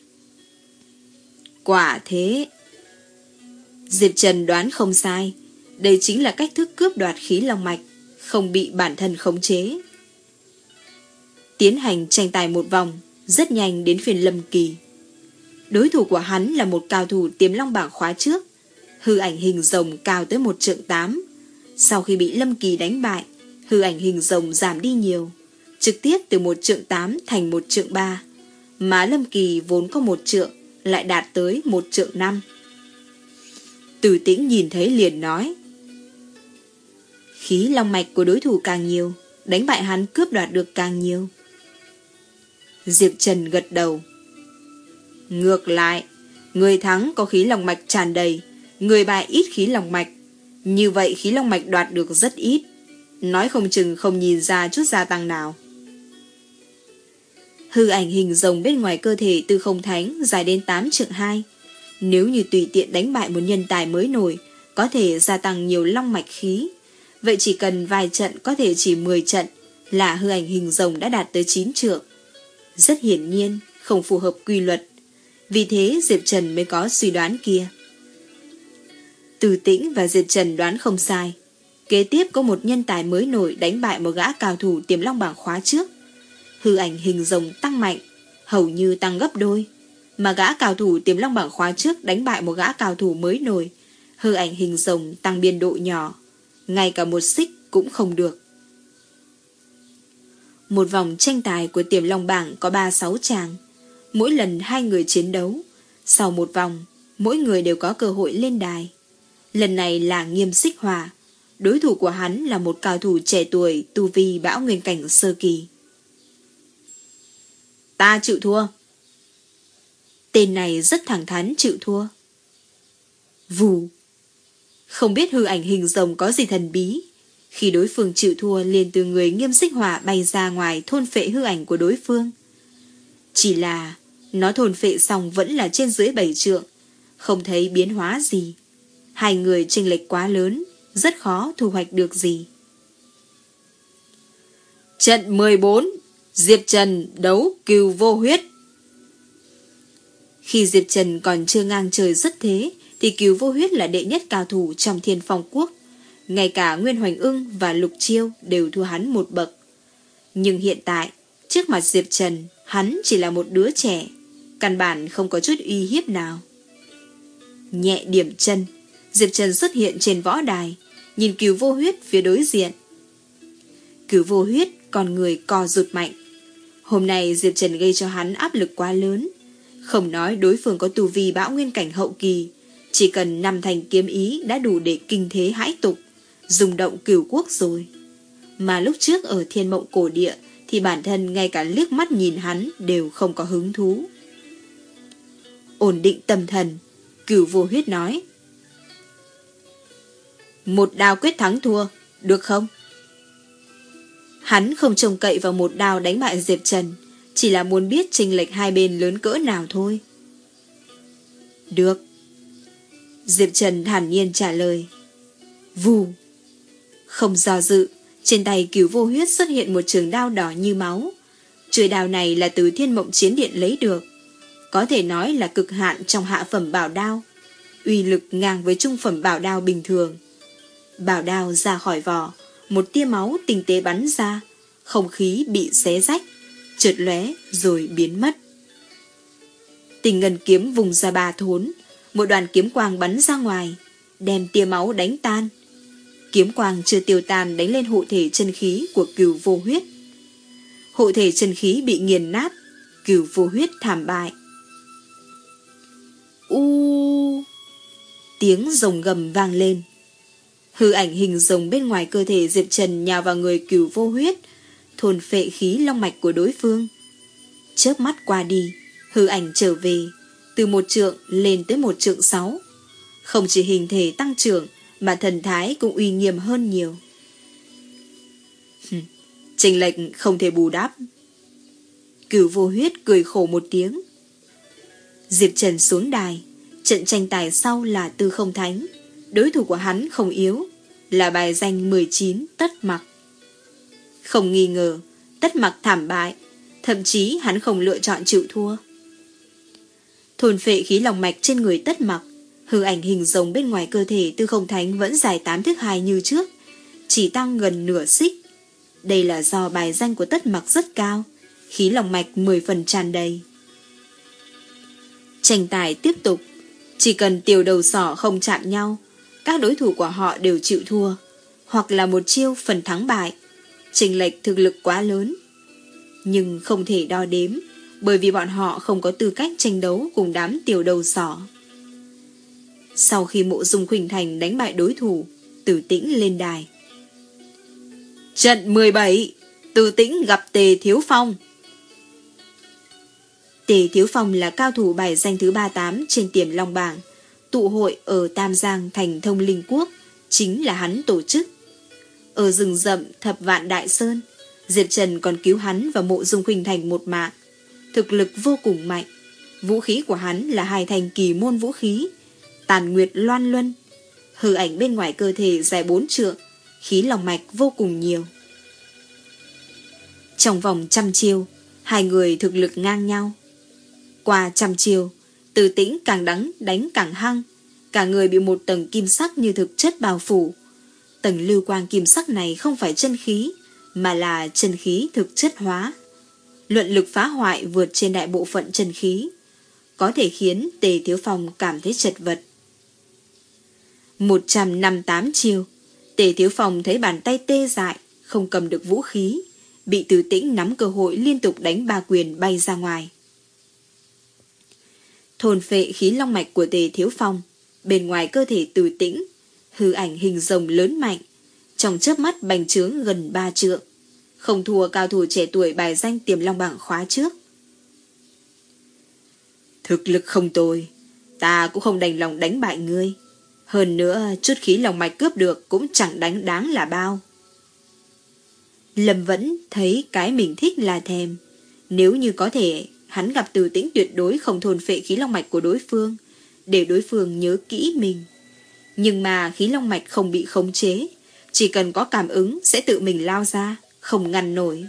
Quả thế, Diệp Trần đoán không sai, đây chính là cách thức cướp đoạt khí long mạch, không bị bản thân khống chế. Tiến hành tranh tài một vòng, rất nhanh đến phiên Lâm Kỳ. Đối thủ của hắn là một cao thủ Tiềm Long bảng khóa trước, hư ảnh hình rồng cao tới một trượng tám. Sau khi bị Lâm Kỳ đánh bại, hư ảnh hình rồng giảm đi nhiều, trực tiếp từ một trượng tám thành một trượng ba, mà Lâm Kỳ vốn có một trượng lại đạt tới một trượng năm. Từ Tĩnh nhìn thấy liền nói: khí long mạch của đối thủ càng nhiều, đánh bại hắn cướp đoạt được càng nhiều. Diệp Trần gật đầu: Ngược lại, người thắng có khí long mạch tràn đầy, người bại ít khí long mạch. Như vậy khí long mạch đoạt được rất ít, nói không chừng không nhìn ra chút gia tăng nào. Hư ảnh hình rồng bên ngoài cơ thể Tư Không Thánh dài đến tám trượng hai. Nếu như tùy tiện đánh bại một nhân tài mới nổi, có thể gia tăng nhiều long mạch khí. Vậy chỉ cần vài trận, có thể chỉ mười trận, là hư ảnh hình rồng đã đạt tới chín trượng. Rất hiển nhiên, không phù hợp quy luật. Vì thế Diệp Trần mới có suy đoán kia. Từ Tĩnh và Diệp Trần đoán không sai. Kế tiếp có một nhân tài mới nổi đánh bại một gã cao thủ tiềm long bảng khóa trước. Hư ảnh hình rồng tăng mạnh, hầu như tăng gấp đôi. Mà gã cao thủ tiềm long bảng khóa trước đánh bại một gã cao thủ mới nổi, hư ảnh hình rồng tăng biên độ nhỏ, ngay cả một xích cũng không được. Một vòng tranh tài của tiềm long bảng có ba sáu chàng. Mỗi lần hai người chiến đấu, sau một vòng, mỗi người đều có cơ hội lên đài. Lần này là Nghiêm Xích Hỏa, đối thủ của hắn là một cao thủ trẻ tuổi tu vi bão nguyên cảnh sơ kỳ. Ta chịu thua. Tên này rất thẳng thắn chịu thua. Vù. Không biết hư ảnh hình rồng có gì thần bí. Khi đối phương chịu thua, liền từ người Nghiêm Xích Hỏa bay ra ngoài thôn phệ hư ảnh của đối phương. Chỉ là nó thôn phệ xong vẫn là trên dưới bảy trượng, không thấy biến hóa gì. Hai người chênh lệch quá lớn, rất khó thu hoạch được gì. Trận mười bốn, Diệp Trần đấu Cừu Vô Huyết. Khi Diệp Trần còn chưa ngang trời xuất thế, thì Cừu Vô Huyết là đệ nhất cao thủ trong Thiên Phong Quốc. Ngay cả Nguyên Hoành Ưng và Lục Chiêu đều thua hắn một bậc. Nhưng hiện tại, trước mặt Diệp Trần, hắn chỉ là một đứa trẻ, căn bản không có chút uy hiếp nào. Nhẹ điểm chân, Diệp Trần xuất hiện trên võ đài, nhìn Cừu Vô Huyết phía đối diện. Cừu Vô Huyết còn người co rụt mạnh. Hôm nay Diệp Trần gây cho hắn áp lực quá lớn. Không nói đối phương có tu vi bão nguyên cảnh hậu kỳ, chỉ cần năm thành kiếm ý đã đủ để kinh thế hãi tục, rung động cửu quốc rồi. Mà lúc trước ở Thiên Mộng Cổ Địa thì bản thân ngay cả liếc mắt nhìn hắn đều không có hứng thú. Ổn định tâm thần, Cừu Vô Huyết nói: một đao quyết thắng thua, được không? Hắn không trông cậy vào một đao đánh bại Diệp Trần, chỉ là muốn biết chênh lệch hai bên lớn cỡ nào thôi. Được. Diệp Trần thản nhiên trả lời. Vù. Không do dự, trên tay Cừu Vô Huyết xuất hiện một trường đao đỏ như máu. Chuôi đao này là từ Thiên Mộng Chiến Điện lấy được, có thể nói là cực hạn trong hạ phẩm bảo đao, uy lực ngang với trung phẩm bảo đao bình thường. Bảo đao ra khỏi vỏ, một tia máu tinh tế bắn ra, không khí bị xé rách, chợt lóe rồi biến mất. Tình ngân kiếm vùng ra ba thốn, một đoàn kiếm quang bắn ra ngoài, đem tia máu đánh tan. Kiếm quang chưa tiêu tan đánh lên hộ thể chân khí của Cừu Vô Huyết. Hộ thể chân khí bị nghiền nát, Cừu Vô Huyết thảm bại. U, tiếng rồng gầm vang lên. Hư ảnh hình rồng bên ngoài cơ thể Diệp Trần nhào vào người Cừu Vô Huyết, thôn phệ khí long mạch của đối phương. Chớp mắt qua đi, hư ảnh trở về, từ một trượng lên tới một trượng sáu. Không chỉ hình thể tăng trưởng, mà thần thái cũng uy nghiêm hơn nhiều. Chênh lệch không thể bù đắp. Cừu Vô Huyết cười khổ một tiếng. Diệp Trần xuống đài. Trận tranh tài sau là Tư Không Thánh. Đối thủ của hắn không yếu, là bài danh mười chín Tất Mặc. Không nghi ngờ, Tất Mặc thảm bại, thậm chí hắn không lựa chọn chịu thua. Thôn phệ khí lòng mạch trên người Tất Mặc, hư ảnh hình rồng bên ngoài cơ thể Tư Không Thánh vẫn dài tám thước hai như trước, chỉ tăng gần nửa xích. Đây là do bài danh của Tất Mặc rất cao, khí lòng mạch mười phần tràn đầy. Tranh tài tiếp tục, chỉ cần tiểu đầu sỏ không chạm nhau, các đối thủ của họ đều chịu thua, hoặc là một chiêu phần thắng bại. Chênh lệch thực lực quá lớn, nhưng không thể đo đếm, bởi vì bọn họ không có tư cách tranh đấu cùng đám tiểu đầu sỏ. Sau khi Mộ Dung Khuynh Thành đánh bại đối thủ, Tử Tĩnh lên đài. Trận mười bảy, Tử Tĩnh gặp Tề Thiếu Phong. Tề Thiếu Phong là cao thủ bài danh thứ ba mươi tám trên Tiềm Long bảng, tụ hội ở Tam Giang thành Thông Linh Quốc, chính là hắn tổ chức. Ở rừng rậm Thập Vạn Đại Sơn, Diệp Trần còn cứu hắn và Mộ Dung Khuynh Thành một mạng, thực lực vô cùng mạnh. Vũ khí của hắn là hai thành kỳ môn vũ khí, Tàn Nguyệt Loan Luân. Hư ảnh bên ngoài cơ thể dài bốn trượng, khí long mạch vô cùng nhiều. Trong vòng trăm chiêu, hai người thực lực ngang nhau. Qua trăm chiêu, Từ Tĩnh càng đắng đánh càng hăng, cả người bị một tầng kim sắc như thực chất bao phủ. Tầng lưu quang kim sắc này không phải chân khí, mà là chân khí thực chất hóa. Luận lực phá hoại vượt trên đại bộ phận chân khí, có thể khiến Tề Thiếu Phong cảm thấy chật vật. một trăm năm mươi tám chiêu, Tề Thiếu Phong thấy bàn tay tê dại, không cầm được vũ khí, bị Từ Tĩnh nắm cơ hội liên tục đánh ba quyền bay ra ngoài. Thôn phệ khí long mạch của Tề Thiếu Phong, bên ngoài cơ thể Từ Tĩnh, hư ảnh hình rồng lớn mạnh, trong chớp mắt bành trướng gần ba trượng, không thua cao thủ trẻ tuổi bài danh Tiềm Long bảng khóa trước. Thực lực không tồi, ta cũng không đành lòng đánh bại ngươi. Hơn nữa, chút khí long mạch cướp được cũng chẳng đánh đáng là bao. Lâm vẫn thấy cái mình thích là thèm. Nếu như có thể, hắn gặp Từ Tĩnh tuyệt đối không thôn phệ khí long mạch của đối phương, để đối phương nhớ kỹ mình. Nhưng mà khí long mạch không bị khống chế, chỉ cần có cảm ứng sẽ tự mình lao ra, không ngăn nổi.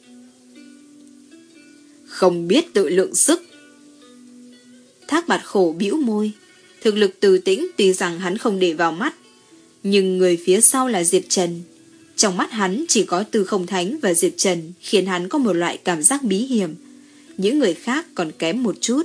Không biết tự lượng sức. Thác Bạt Khổ bĩu môi. Thực lực Từ Tĩnh tuy rằng hắn không để vào mắt, nhưng người phía sau là Diệp Trần. Trong mắt hắn chỉ có Tư Không Thánh và Diệp Trần, khiến hắn có một loại cảm giác bí hiểm. Những người khác còn kém một chút.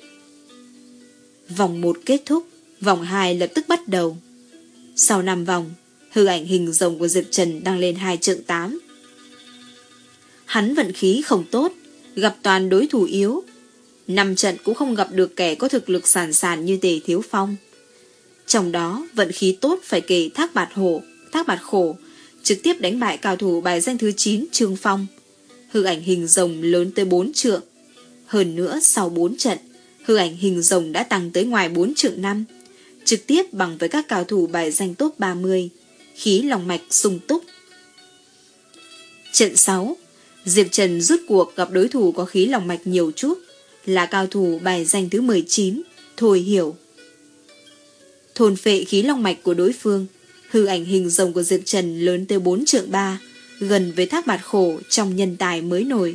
Vòng một kết thúc, vòng hai lập tức bắt đầu. Sau năm vòng, hư ảnh hình rồng của Diệp Trần đang lên hai trượng tám. Hắn vận khí không tốt, gặp toàn đối thủ yếu. Năm trận cũng không gặp được kẻ có thực lực sàn sàn như Tề Thiếu Phong. Trong đó, vận khí tốt phải kể Thác Bạt Hổ, Thác Bạt Khổ, trực tiếp đánh bại cao thủ bài danh thứ chín Trương Phong. Hư ảnh hình rồng lớn tới bốn trượng. Hơn nữa, sau bốn trận, hư ảnh hình rồng đã tăng tới ngoài bốn trượng năm, trực tiếp bằng với các cao thủ bài danh top ba mươi, khí lòng mạch sung túc. Trận sáu, Diệp Trần rút cuộc gặp đối thủ có khí lòng mạch nhiều chút, là cao thủ bài danh thứ mười chín, Thôi Hiểu. Thôn phệ khí long mạch của đối phương, hư ảnh hình rồng của Diệp Trần lớn tới bốn trượng ba, gần với Thác Bạt Khổ trong nhân tài mới nổi.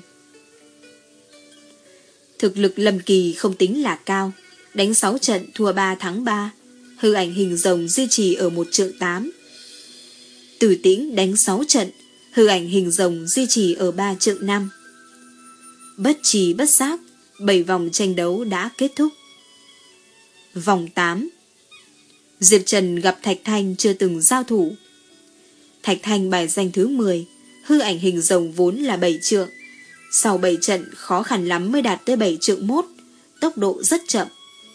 Thực lực Lâm Kỳ không tính là cao, đánh sáu trận thua ba thắng ba, hư ảnh hình rồng duy trì ở một trượng tám. Từ Tĩnh đánh sáu trận, hư ảnh hình rồng duy trì ở ba trượng năm. Bất trì bất giác, bảy vòng tranh đấu đã kết thúc. Vòng tám, Diệp Trần gặp Thạch Thanh chưa từng giao thủ. Thạch Thanh bài danh thứ mười, hư ảnh hình rồng vốn là bảy trượng. Sau bảy trận khó khăn lắm mới đạt tới bảy trượng mốt, tốc độ rất chậm.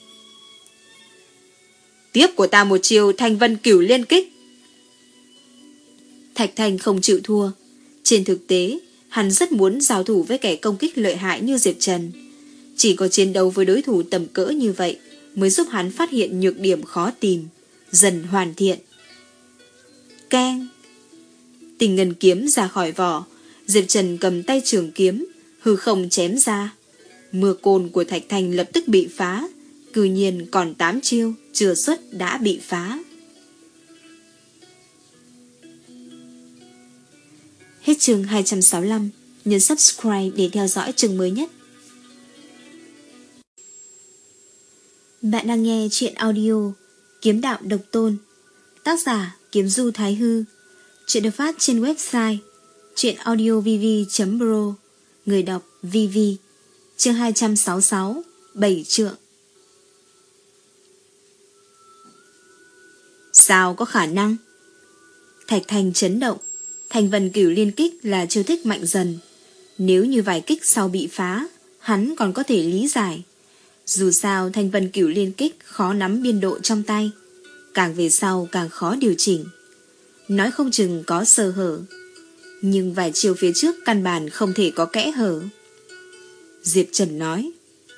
Tiếp của ta một chiều Thanh Vân Cửu liên kích. Thạch Thanh không chịu thua. Trên thực tế, hắn rất muốn giao thủ với kẻ công kích lợi hại như Diệp Trần. Chỉ có chiến đấu với đối thủ tầm cỡ như vậy mới giúp hắn phát hiện nhược điểm khó tìm, dần hoàn thiện. Keng! Tình ngân kiếm ra khỏi vỏ, Diệp Trần cầm tay trường kiếm, hư không chém ra. Mưa côn của Thạch Thanh lập tức bị phá, cư nhiên còn tám chiêu chưa xuất đã bị phá. Hết chương hai trăm sáu mươi lăm, nhấn subscribe để theo dõi chương mới nhất. Bạn đang nghe truyện audio Kiếm Đạo Độc Tôn, tác giả Kiếm Du Thái Hư. Truyện được phát trên website truyệnaudiovv chấm pro, người đọc vê vê. Chương hai trăm sáu mươi sáu, bảy trượng. Sao có khả năng? Thạch Thanh chấn động. Thanh Vân Cửu liên kích là chiêu thức mạnh dần. Nếu như vài kích sau bị phá, hắn còn có thể lý giải. Dù sao Thanh Vân Cửu liên kích khó nắm biên độ trong tay, càng về sau càng khó điều chỉnh, nói không chừng có sơ hở. Nhưng vài chiêu phía trước căn bản không thể có kẽ hở. Diệp Trần nói,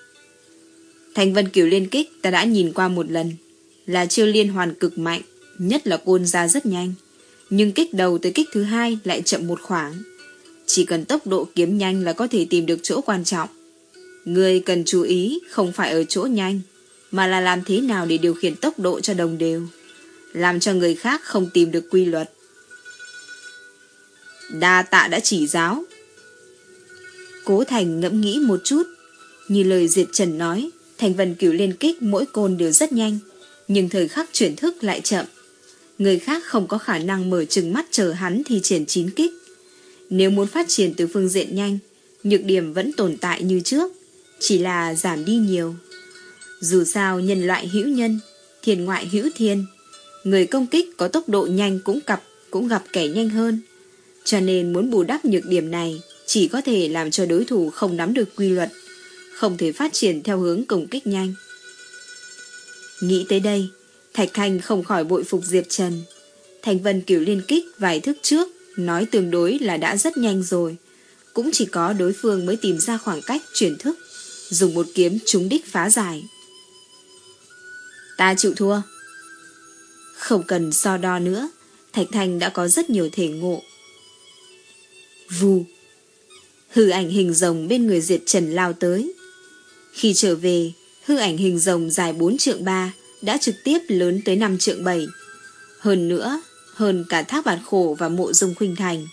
Thành Vân Cửu Liên Kích ta đã nhìn qua một lần, là chiêu liên hoàn cực mạnh, nhất là côn ra rất nhanh, nhưng kích đầu tới kích thứ hai lại chậm một khoảng. Chỉ cần tốc độ kiếm nhanh là có thể tìm được chỗ quan trọng. Ngươi cần chú ý không phải ở chỗ nhanh, mà là làm thế nào để điều khiển tốc độ cho đồng đều, làm cho người khác không tìm được quy luật. Đa tạ đã chỉ giáo. Cố Thành ngẫm nghĩ một chút. Như lời Diệp Trần nói, Thành Vân Cửu Liên Kích mỗi côn đều rất nhanh, nhưng thời khắc chuyển thức lại chậm. Người khác không có khả năng mở trừng mắt chờ hắn thi triển chín kích. Nếu muốn phát triển từ phương diện nhanh, nhược điểm vẫn tồn tại như trước, chỉ là giảm đi nhiều. Dù sao nhân loại hữu nhân, thiên ngoại hữu thiên, người công kích có tốc độ nhanh cũng gặp, cũng gặp kẻ nhanh hơn. Cho nên muốn bù đắp nhược điểm này, chỉ có thể làm cho đối thủ không nắm được quy luật, không thể phát triển theo hướng công kích nhanh. Nghĩ tới đây, Thạch Thanh không khỏi bội phục Diệp Trần. Thành Vân Cửu Liên Kích vài thức trước nói tương đối là đã rất nhanh rồi, cũng chỉ có đối phương mới tìm ra khoảng cách chuyển thức, dùng một kiếm trúng đích phá giải. Ta chịu thua. Không cần so đo nữa, Thạch Thanh đã có rất nhiều thể ngộ. Vù, hư ảnh hình rồng bên người Diệp Trần lao tới. Khi trở về, hư ảnh hình rồng dài bốn trượng ba đã trực tiếp lớn tới năm trượng bảy. Hơn nữa, hơn cả Thác Bạt Khổ và Mộ Dung Khuynh Thành.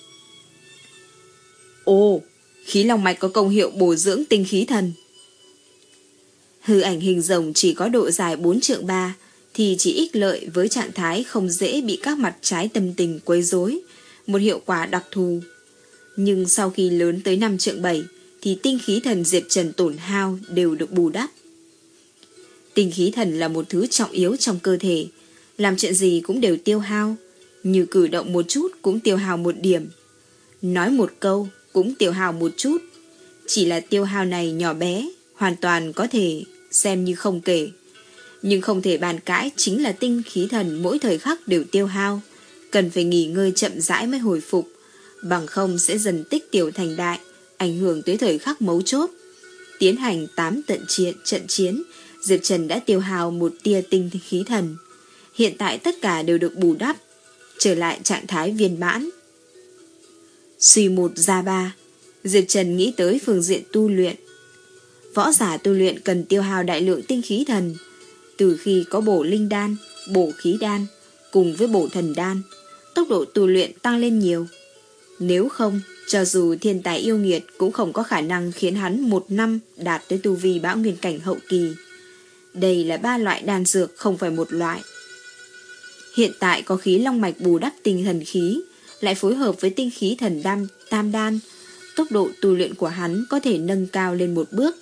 Ồ, khí long mạch có công hiệu bổ dưỡng tinh khí thần. Hư ảnh hình rồng chỉ có độ dài bốn trượng ba thì chỉ ích lợi với trạng thái không dễ bị các mặt trái tâm tình quấy rối, một hiệu quả đặc thù. Nhưng sau khi lớn tới năm trượng bảy thì tinh khí thần Diệp Trần tổn hao đều được bù đắp. Tinh khí thần là một thứ trọng yếu trong cơ thể, làm chuyện gì cũng đều tiêu hao, như cử động một chút cũng tiêu hao một điểm, nói một câu cũng tiêu hao một chút. Chỉ là tiêu hao này nhỏ bé, hoàn toàn có thể xem như không kể. Nhưng không thể bàn cãi chính là tinh khí thần mỗi thời khắc đều tiêu hao, cần phải nghỉ ngơi chậm rãi mới hồi phục, bằng không sẽ dần tích tiểu thành đại, ảnh hưởng tới thời khắc mấu chốt. Tiến hành tám tận chiến, trận chiến, Diệp Trần đã tiêu hao một tia tinh khí thần. Hiện tại tất cả đều được bù đắp, trở lại trạng thái viên mãn. Suy một ra ba, Diệp Trần nghĩ tới phương diện tu luyện. Võ giả tu luyện cần tiêu hao đại lượng tinh khí thần. Từ khi có bổ linh đan, bổ khí đan cùng với bổ thần đan, tốc độ tu luyện tăng lên nhiều. Nếu không, cho dù thiên tài yêu nghiệt cũng không có khả năng khiến hắn một năm đạt tới tu vi bão nguyên cảnh hậu kỳ. Đây là ba loại đan dược, không phải một loại. Hiện tại có khí long mạch bù đắp tinh thần khí, lại phối hợp với tinh khí thần đam, tam đan, tốc độ tu luyện của hắn có thể nâng cao lên một bước.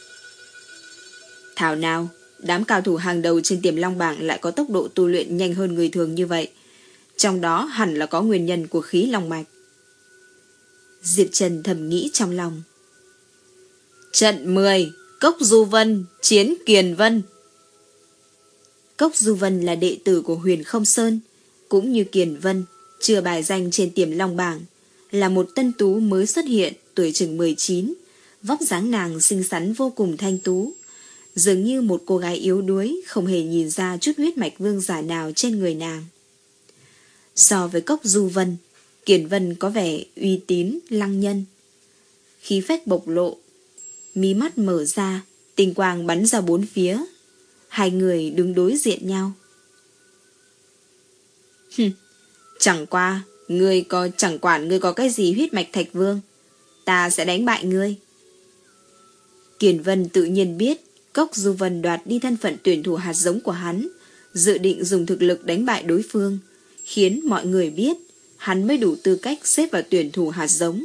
Thảo nào, đám cao thủ hàng đầu trên Tiềm Long bảng lại có tốc độ tu luyện nhanh hơn người thường như vậy. Trong đó hẳn là có nguyên nhân của khí long mạch. Diệp Trần thầm nghĩ trong lòng. Trận mười, Cốc Du Vân, chiến Kiền Vân. Cốc Du Vân là đệ tử của Huyền Không Sơn, cũng như Kiền Vân, chưa bài danh trên Tiềm Long bảng, là một tân tú mới xuất hiện, tuổi chừng mười chín, vóc dáng nàng xinh xắn vô cùng thanh tú, dường như một cô gái yếu đuối, không hề nhìn ra chút huyết mạch vương giả nào trên người nàng. So với Cốc Du Vân, Kiền Vân có vẻ uy tín, lăng nhân. Khí phách bộc lộ, mí mắt mở ra, tinh quang bắn ra bốn phía. Hai người đứng đối diện nhau. Hừm, chẳng qua, ngươi có chẳng quản ngươi có cái gì huyết mạch Thạch Vương, ta sẽ đánh bại ngươi. Kiền Vân tự nhiên biết Cốc Du Vân đoạt đi thân phận tuyển thủ hạt giống của hắn, dự định dùng thực lực đánh bại đối phương, khiến mọi người biết hắn mới đủ tư cách xếp vào tuyển thủ hạt giống.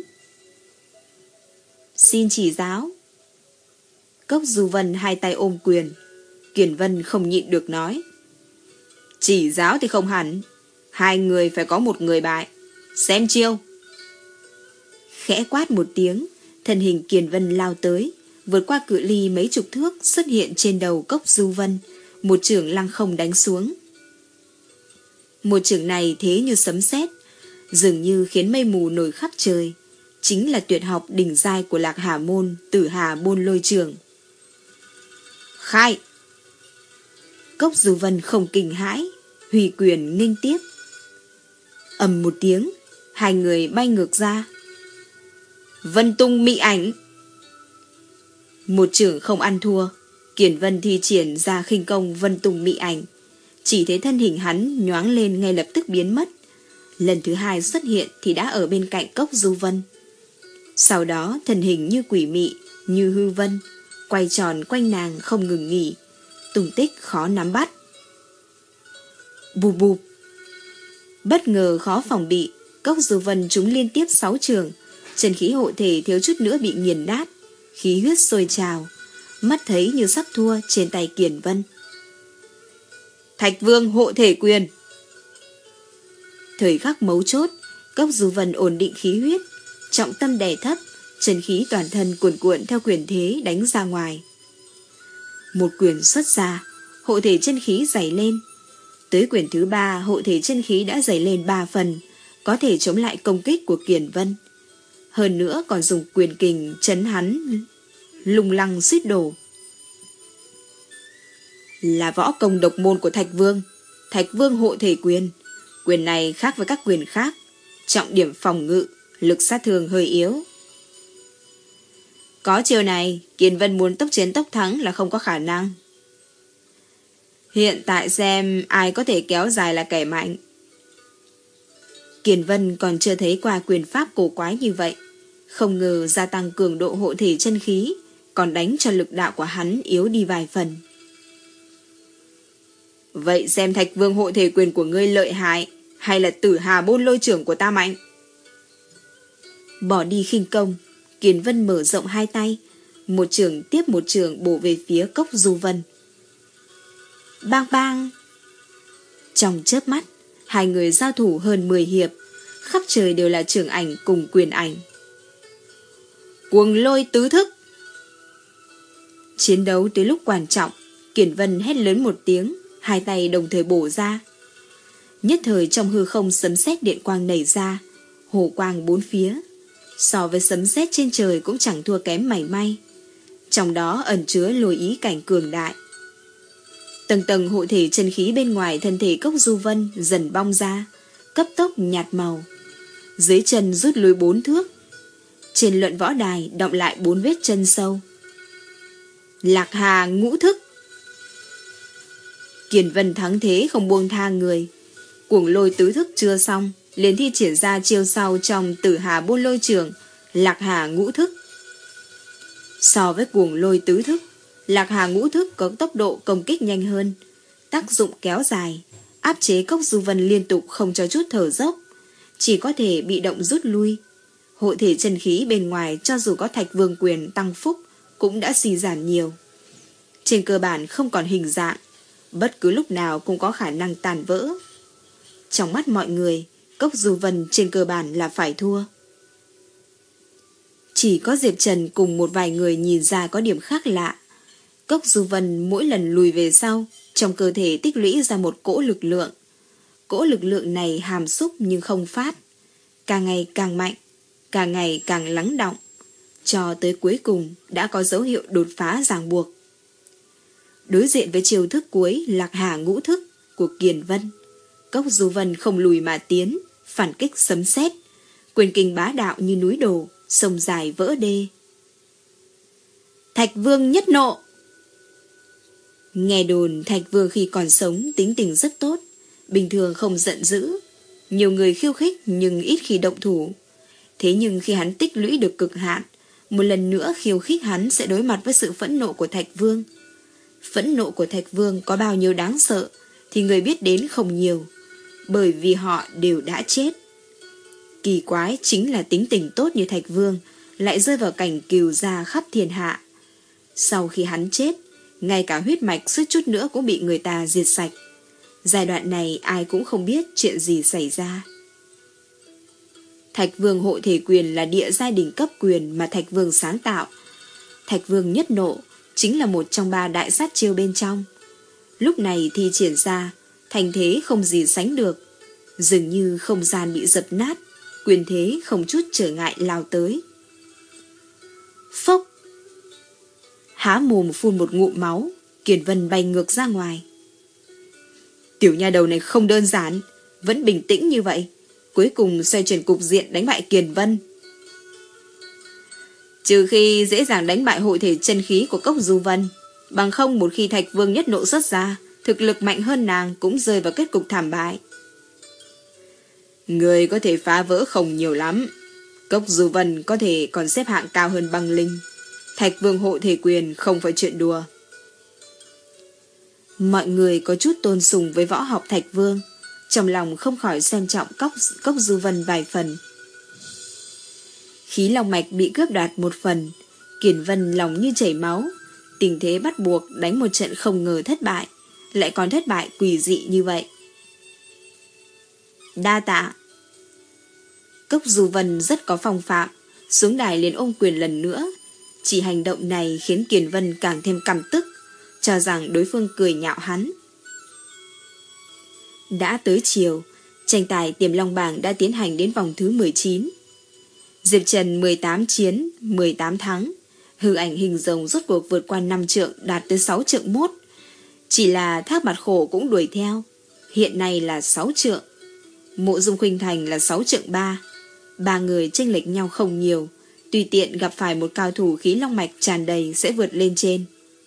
Xin chỉ giáo. Cốc Du Vân hai tay ôm quyền. Kiền Vân không nhịn được nói. Chỉ giáo thì không hẳn, hai người phải có một người bại. Xem chiêu. Khẽ quát một tiếng, thân hình Kiền Vân lao tới, vượt qua cự ly mấy chục thước, xuất hiện trên đầu Cốc Du Vân, một chưởng lăng không đánh xuống. Một chưởng này thế như sấm sét, dường như khiến mây mù nổi khắp trời, chính là tuyệt học đỉnh giai của Lạc Hà môn, Tử Hà Bôn Lôi Chưởng. Khai. Cốc Du Vân không kinh hãi, huy quyền nghênh tiếp. Ầm một tiếng, hai người bay ngược ra. Vân tung mị ảnh. Một trưởng không ăn thua, Kiền Vân thi triển ra khinh công vân tung mị ảnh. Chỉ thấy thân hình hắn nhoáng lên ngay lập tức biến mất. Lần thứ hai xuất hiện thì đã ở bên cạnh Cốc Du Vân. Sau đó thân hình như quỷ mị, như hư vân, quay tròn quanh nàng không ngừng nghỉ, tung tích khó nắm bắt. Bụp bụp. Bất ngờ khó phòng bị, Cốc Du Vân trúng liên tiếp sáu trường, chân khí hộ thể thiếu chút nữa bị nghiền nát, khí huyết sôi trào, mắt thấy như sắp thua trên tay Kiền Vân. Thạch Vương hộ thể quyền. Thời khắc mấu chốt, Cốc Du Vân ổn định khí huyết, trọng tâm đè thấp, chân khí toàn thân cuồn cuộn theo quyền thế đánh ra ngoài. Một quyền xuất ra, hộ thể chân khí dày lên. Tới quyền thứ ba, hộ thể chân khí đã dày lên ba phần, có thể chống lại công kích của Kiền Vân. Hơn nữa còn dùng quyền kình chấn hắn lung lăng suýt đổ. Là võ công độc môn của Thạch Vương, Thạch Vương hộ thể quyền. Quyền này khác với các quyền khác, trọng điểm phòng ngự, lực sát thương hơi yếu. Có chiều này, Kiền Vân muốn tốc chiến tốc thắng là không có khả năng. Hiện tại xem ai có thể kéo dài là kẻ mạnh. Kiền Vân còn chưa thấy qua quyền pháp cổ quái như vậy, không ngờ gia tăng cường độ hộ thể chân khí, còn đánh cho lực đạo của hắn yếu đi vài phần. Vậy xem Thạch Vương hộ thể quyền của ngươi lợi hại, hay là Tử Hà Bôn Lôi trưởng của ta mạnh? Bỏ đi khinh công, Kiền Vân mở rộng hai tay, một trường tiếp một trường bổ về phía Cốc Du Vân. Bang bang! Trong chớp mắt, hai người giao thủ hơn mười hiệp, khắp trời đều là trường ảnh cùng quyền ảnh. Cuồng lôi tứ thức! Chiến đấu tới lúc quan trọng, Kiền Vân hét lớn một tiếng, hai tay đồng thời bổ ra. Nhất thời trong hư không sấm sét điện quang nảy ra, hồ quang bốn phía. So với sấm sét trên trời cũng chẳng thua kém mảy may. Trong đó ẩn chứa lôi ý cảnh cường đại. Tầng tầng hộ thể chân khí bên ngoài thân thể Cốc Du Vân dần bong ra, cấp tốc nhạt màu. Dưới chân rút lui bốn thước. Trên luận võ đài đọng lại bốn vết chân sâu. Lạc Hà ngũ thức. Kiền Vân thắng thế không buông tha người. Cuồng lôi tứ thức chưa xong, liền thi triển ra chiêu sau trong Tử Hà Bôn Lôi trưởng, Lạc Hà ngũ thức. So với cuồng lôi tứ thức, Lạc Hà ngũ thức có tốc độ công kích nhanh hơn, tác dụng kéo dài, áp chế Cốc Du Vân liên tục không cho chút thở dốc, chỉ có thể bị động rút lui. Hộ thể chân khí bên ngoài cho dù có Thạch Vương quyền tăng phúc cũng đã suy giảm nhiều. Trên cơ bản không còn hình dạng, bất cứ lúc nào cũng có khả năng tàn vỡ. Trong mắt mọi người, Cốc Du Vân trên cơ bản là phải thua. Chỉ có Diệp Trần cùng một vài người nhìn ra có điểm khác lạ. Cốc Du Vân mỗi lần lùi về sau, trong cơ thể tích lũy ra một cỗ lực lượng. Cỗ lực lượng này hàm xúc nhưng không phát, càng ngày càng mạnh, càng ngày càng lắng đọng, cho tới cuối cùng đã có dấu hiệu đột phá ràng buộc. Đối diện với chiêu thức cuối Lạc Hà ngũ thức của Kiền Vân, Cốc Du Vân không lùi mà tiến, phản kích sấm sét, quyền kình bá đạo như núi đổ, sông dài vỡ đê. Thạch Vương nhất nộ. Nghe đồn Thạch Vương khi còn sống tính tình rất tốt, bình thường không giận dữ, nhiều người khiêu khích nhưng ít khi động thủ. Thế nhưng khi hắn tích lũy được cực hạn, một lần nữa khiêu khích hắn sẽ đối mặt với sự phẫn nộ của Thạch Vương. Phẫn nộ của Thạch Vương có bao nhiêu đáng sợ thì người biết đến không nhiều, bởi vì họ đều đã chết. Kỳ quái chính là tính tình tốt như Thạch Vương lại rơi vào cảnh cừu gia khắp thiên hạ. Sau khi hắn chết, ngay cả huyết mạch suýt chút nữa cũng bị người ta diệt sạch. Giai đoạn này ai cũng không biết chuyện gì xảy ra. Thạch Vương hộ thể quyền là địa giai đỉnh cấp quyền mà Thạch Vương sáng tạo. Thạch Vương nhất nộ chính là một trong ba đại sát chiêu bên trong. Lúc này thi triển ra, thành thế không gì sánh được. Dường như không gian bị dập nát, quyền thế không chút trở ngại lao tới. Phốc! Há mồm phun một ngụm máu, Kiền Vân bay ngược ra ngoài. Tiểu nha đầu này không đơn giản, vẫn bình tĩnh như vậy, cuối cùng xoay chuyển cục diện đánh bại Kiền Vân. Trừ khi dễ dàng đánh bại hội thể chân khí của Cốc Du Vân, bằng không một khi Thạch Vương nhất nộ xuất ra, thực lực mạnh hơn nàng cũng rơi vào kết cục thảm bại. Người có thể phá vỡ không nhiều lắm. Cốc Du Vân có thể còn xếp hạng cao hơn băng linh. Thạch Vương hộ thể quyền không phải chuyện đùa. Mọi người có chút tôn sùng với võ học Thạch Vương, trong lòng không khỏi xem trọng Cốc, Cốc Du Vân vài phần. Khí long mạch bị cướp đoạt một phần, Kiền Vân lòng như chảy máu, tình thế bắt buộc đánh một trận không ngờ thất bại, lại còn thất bại quỷ dị như vậy. Đa tạ. Cốc Du Vân rất có phong phạm, xuống đài liền ôm quyền lần nữa. Chỉ hành động này khiến Kiền Vân càng thêm căm tức, cho rằng đối phương cười nhạo hắn. Đã tới chiều, tranh tài tiềm long bảng đã tiến hành đến vòng thứ mười chín. Diệp Trần mười tám chiến, mười tám thắng. Hư ảnh hình rồng rốt cuộc vượt qua năm trượng, đạt tới sáu trượng mốt. Chỉ là Thác Bạt Khổ cũng đuổi theo, hiện nay là sáu trượng. Mộ Dung Khuynh Thành là sáu trượng ba. Ba người chênh lệch nhau không nhiều, tùy tiện gặp phải một cao thủ khí long mạch tràn đầy sẽ vượt lên trên.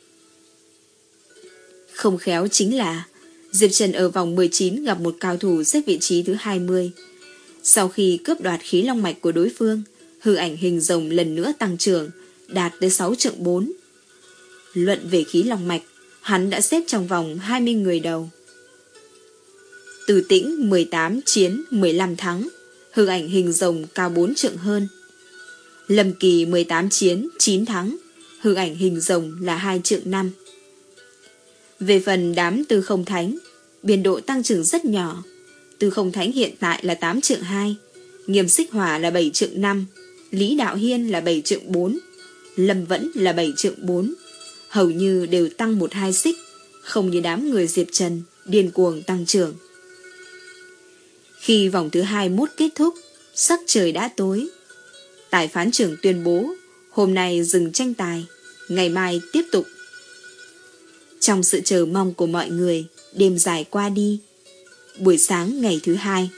Không khéo chính là Diệp Trần ở vòng mười chín gặp một cao thủ xếp vị trí thứ hai mươi. Sau khi cướp đoạt khí long mạch của đối phương, hư ảnh hình rồng lần nữa tăng trưởng, đạt tới sáu trượng bốn. Luận về khí long mạch, hắn đã xếp trong vòng hai mươi người đầu. Từ Tĩnh mười tám chiến, mười lăm thắng, hư ảnh hình rồng cao bốn trượng hơn. Lâm Kỳ mười tám chiến, chín thắng, hư ảnh hình rồng là hai trượng năm. Về phần đám Tư Không Thánh, biên độ tăng trưởng rất nhỏ. Tư Không Thánh hiện tại là tám trượng hai, Nghiêm Xích Hỏa là bảy trượng năm, Lý Đạo Hiên là bảy trượng bốn, Lâm Vẫn là bảy trượng bốn. Hầu như đều tăng một hai xích, không như đám người Diệp Trần điên cuồng tăng trưởng. Khi vòng thứ hai mươi mốt kết thúc, sắc trời đã tối. Tài phán trưởng tuyên bố hôm nay dừng tranh tài, ngày mai tiếp tục. Trong sự chờ mong của mọi người, đêm dài qua đi. Buổi sáng ngày thứ hai,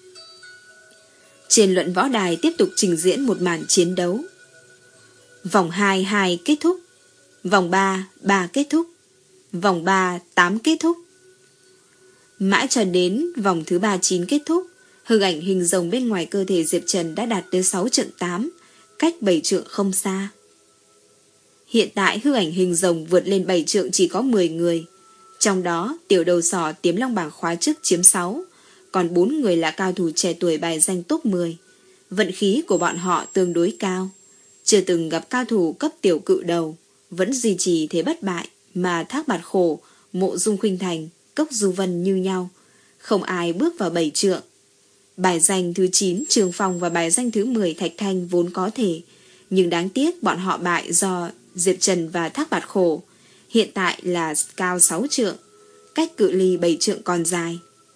trên luận võ đài tiếp tục trình diễn một màn chiến đấu. Vòng hai hai kết thúc, vòng ba ba kết thúc, vòng ba tám kết thúc. Mãi cho đến vòng thứ ba chín kết thúc, hư ảnh hình rồng bên ngoài cơ thể Diệp Trần đã đạt tới sáu trượng tám, cách bảy trượng không xa. Hiện tại hư ảnh hình rồng vượt lên bảy trượng chỉ có mười người, trong đó tiểu đầu sỏ Tiềm Long bảng khóa chức chiếm sáu, còn bốn người là cao thủ trẻ tuổi bài danh top mười. Vận khí của bọn họ tương đối cao, chưa từng gặp cao thủ cấp tiểu cự đầu, vẫn duy trì thế bất bại, mà Thác Bạt Khổ, Mộ Dung Khuynh Thành, Cốc Du Vân như nhau, không ai bước vào bảy trượng. Bài danh thứ chín Trường Phong và bài danh thứ mười Thạch Thanh vốn có thể, nhưng đáng tiếc bọn họ bại do Diệp Trần và Thác Bạt Khổ, hiện tại là cao sáu trượng, cách cự ly bảy trượng còn dài.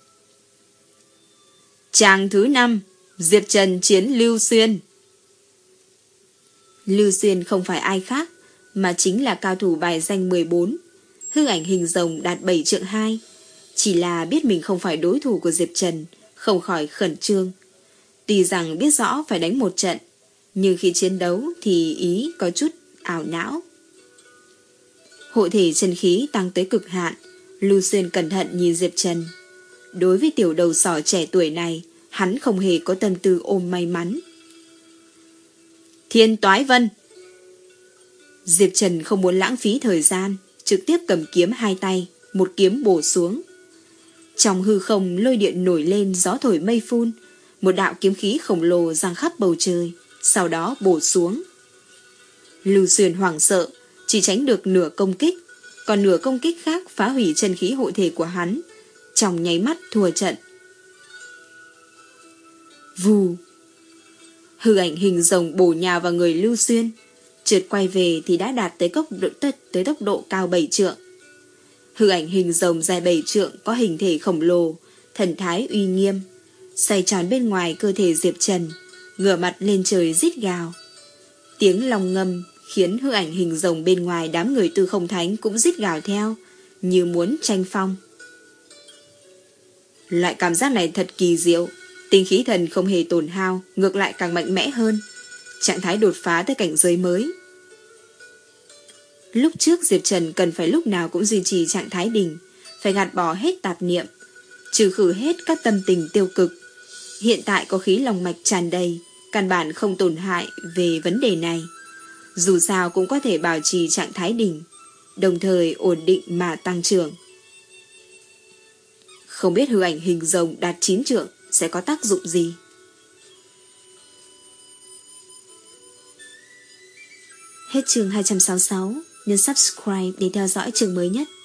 Chàng thứ năm, Diệp Trần chiến Lưu Xuyên. Lưu Xuyên không phải ai khác, mà chính là cao thủ bài danh mười bốn, hư ảnh hình rồng đạt bảy trượng hai. Chỉ là biết mình không phải đối thủ của Diệp Trần, không khỏi khẩn trương. Tuy rằng biết rõ phải đánh một trận, nhưng khi chiến đấu thì ý có chút ảo não. Hộ thể chân khí tăng tới cực hạn, Lưu Xuyên cẩn thận nhìn Diệp Trần. Đối với tiểu đầu sỏ trẻ tuổi này, hắn không hề có tâm tư ôm may mắn. Thiên Toái Vân. Diệp Trần không muốn lãng phí thời gian, trực tiếp cầm kiếm hai tay, một kiếm bổ xuống. Trong hư không lôi điện nổi lên, gió thổi mây phun, một đạo kiếm khí khổng lồ giăng khắp bầu trời, sau đó bổ xuống. Lưu Xuyên hoảng sợ, chỉ tránh được nửa công kích, còn nửa công kích khác phá hủy chân khí hộ thể của hắn, trong nháy mắt thua trận. Vù. Hư ảnh hình rồng bổ nhào vào người Lưu Xuyên, trượt quay về thì đã đạt tới tốc độ, tới tốc độ cao bảy trượng. Hư ảnh hình rồng dài bảy trượng có hình thể khổng lồ, thần thái uy nghiêm, xoay tròn bên ngoài cơ thể Diệp Trần, ngửa mặt lên trời rít gào. Tiếng long ngâm khiến hư ảnh hình rồng bên ngoài đám người Tư Không Thánh cũng rít gào theo, như muốn tranh phong. Loại cảm giác này thật kỳ diệu, tinh khí thần không hề tổn hao, ngược lại càng mạnh mẽ hơn, trạng thái đột phá tới cảnh giới mới. Lúc trước Diệp Trần cần phải lúc nào cũng duy trì trạng thái đỉnh, phải gạt bỏ hết tạp niệm, trừ khử hết các tâm tình tiêu cực. Hiện tại có khí lòng mạch tràn đầy, căn bản không tổn hại về vấn đề này. Dù sao cũng có thể bảo trì trạng thái đỉnh, đồng thời ổn định mà tăng trưởng. Không biết hư ảnh hình rồng đạt chín trượng sẽ có tác dụng gì? Hết chương hai trăm sáu mươi sáu, nhấn subscribe để theo dõi chương mới nhất.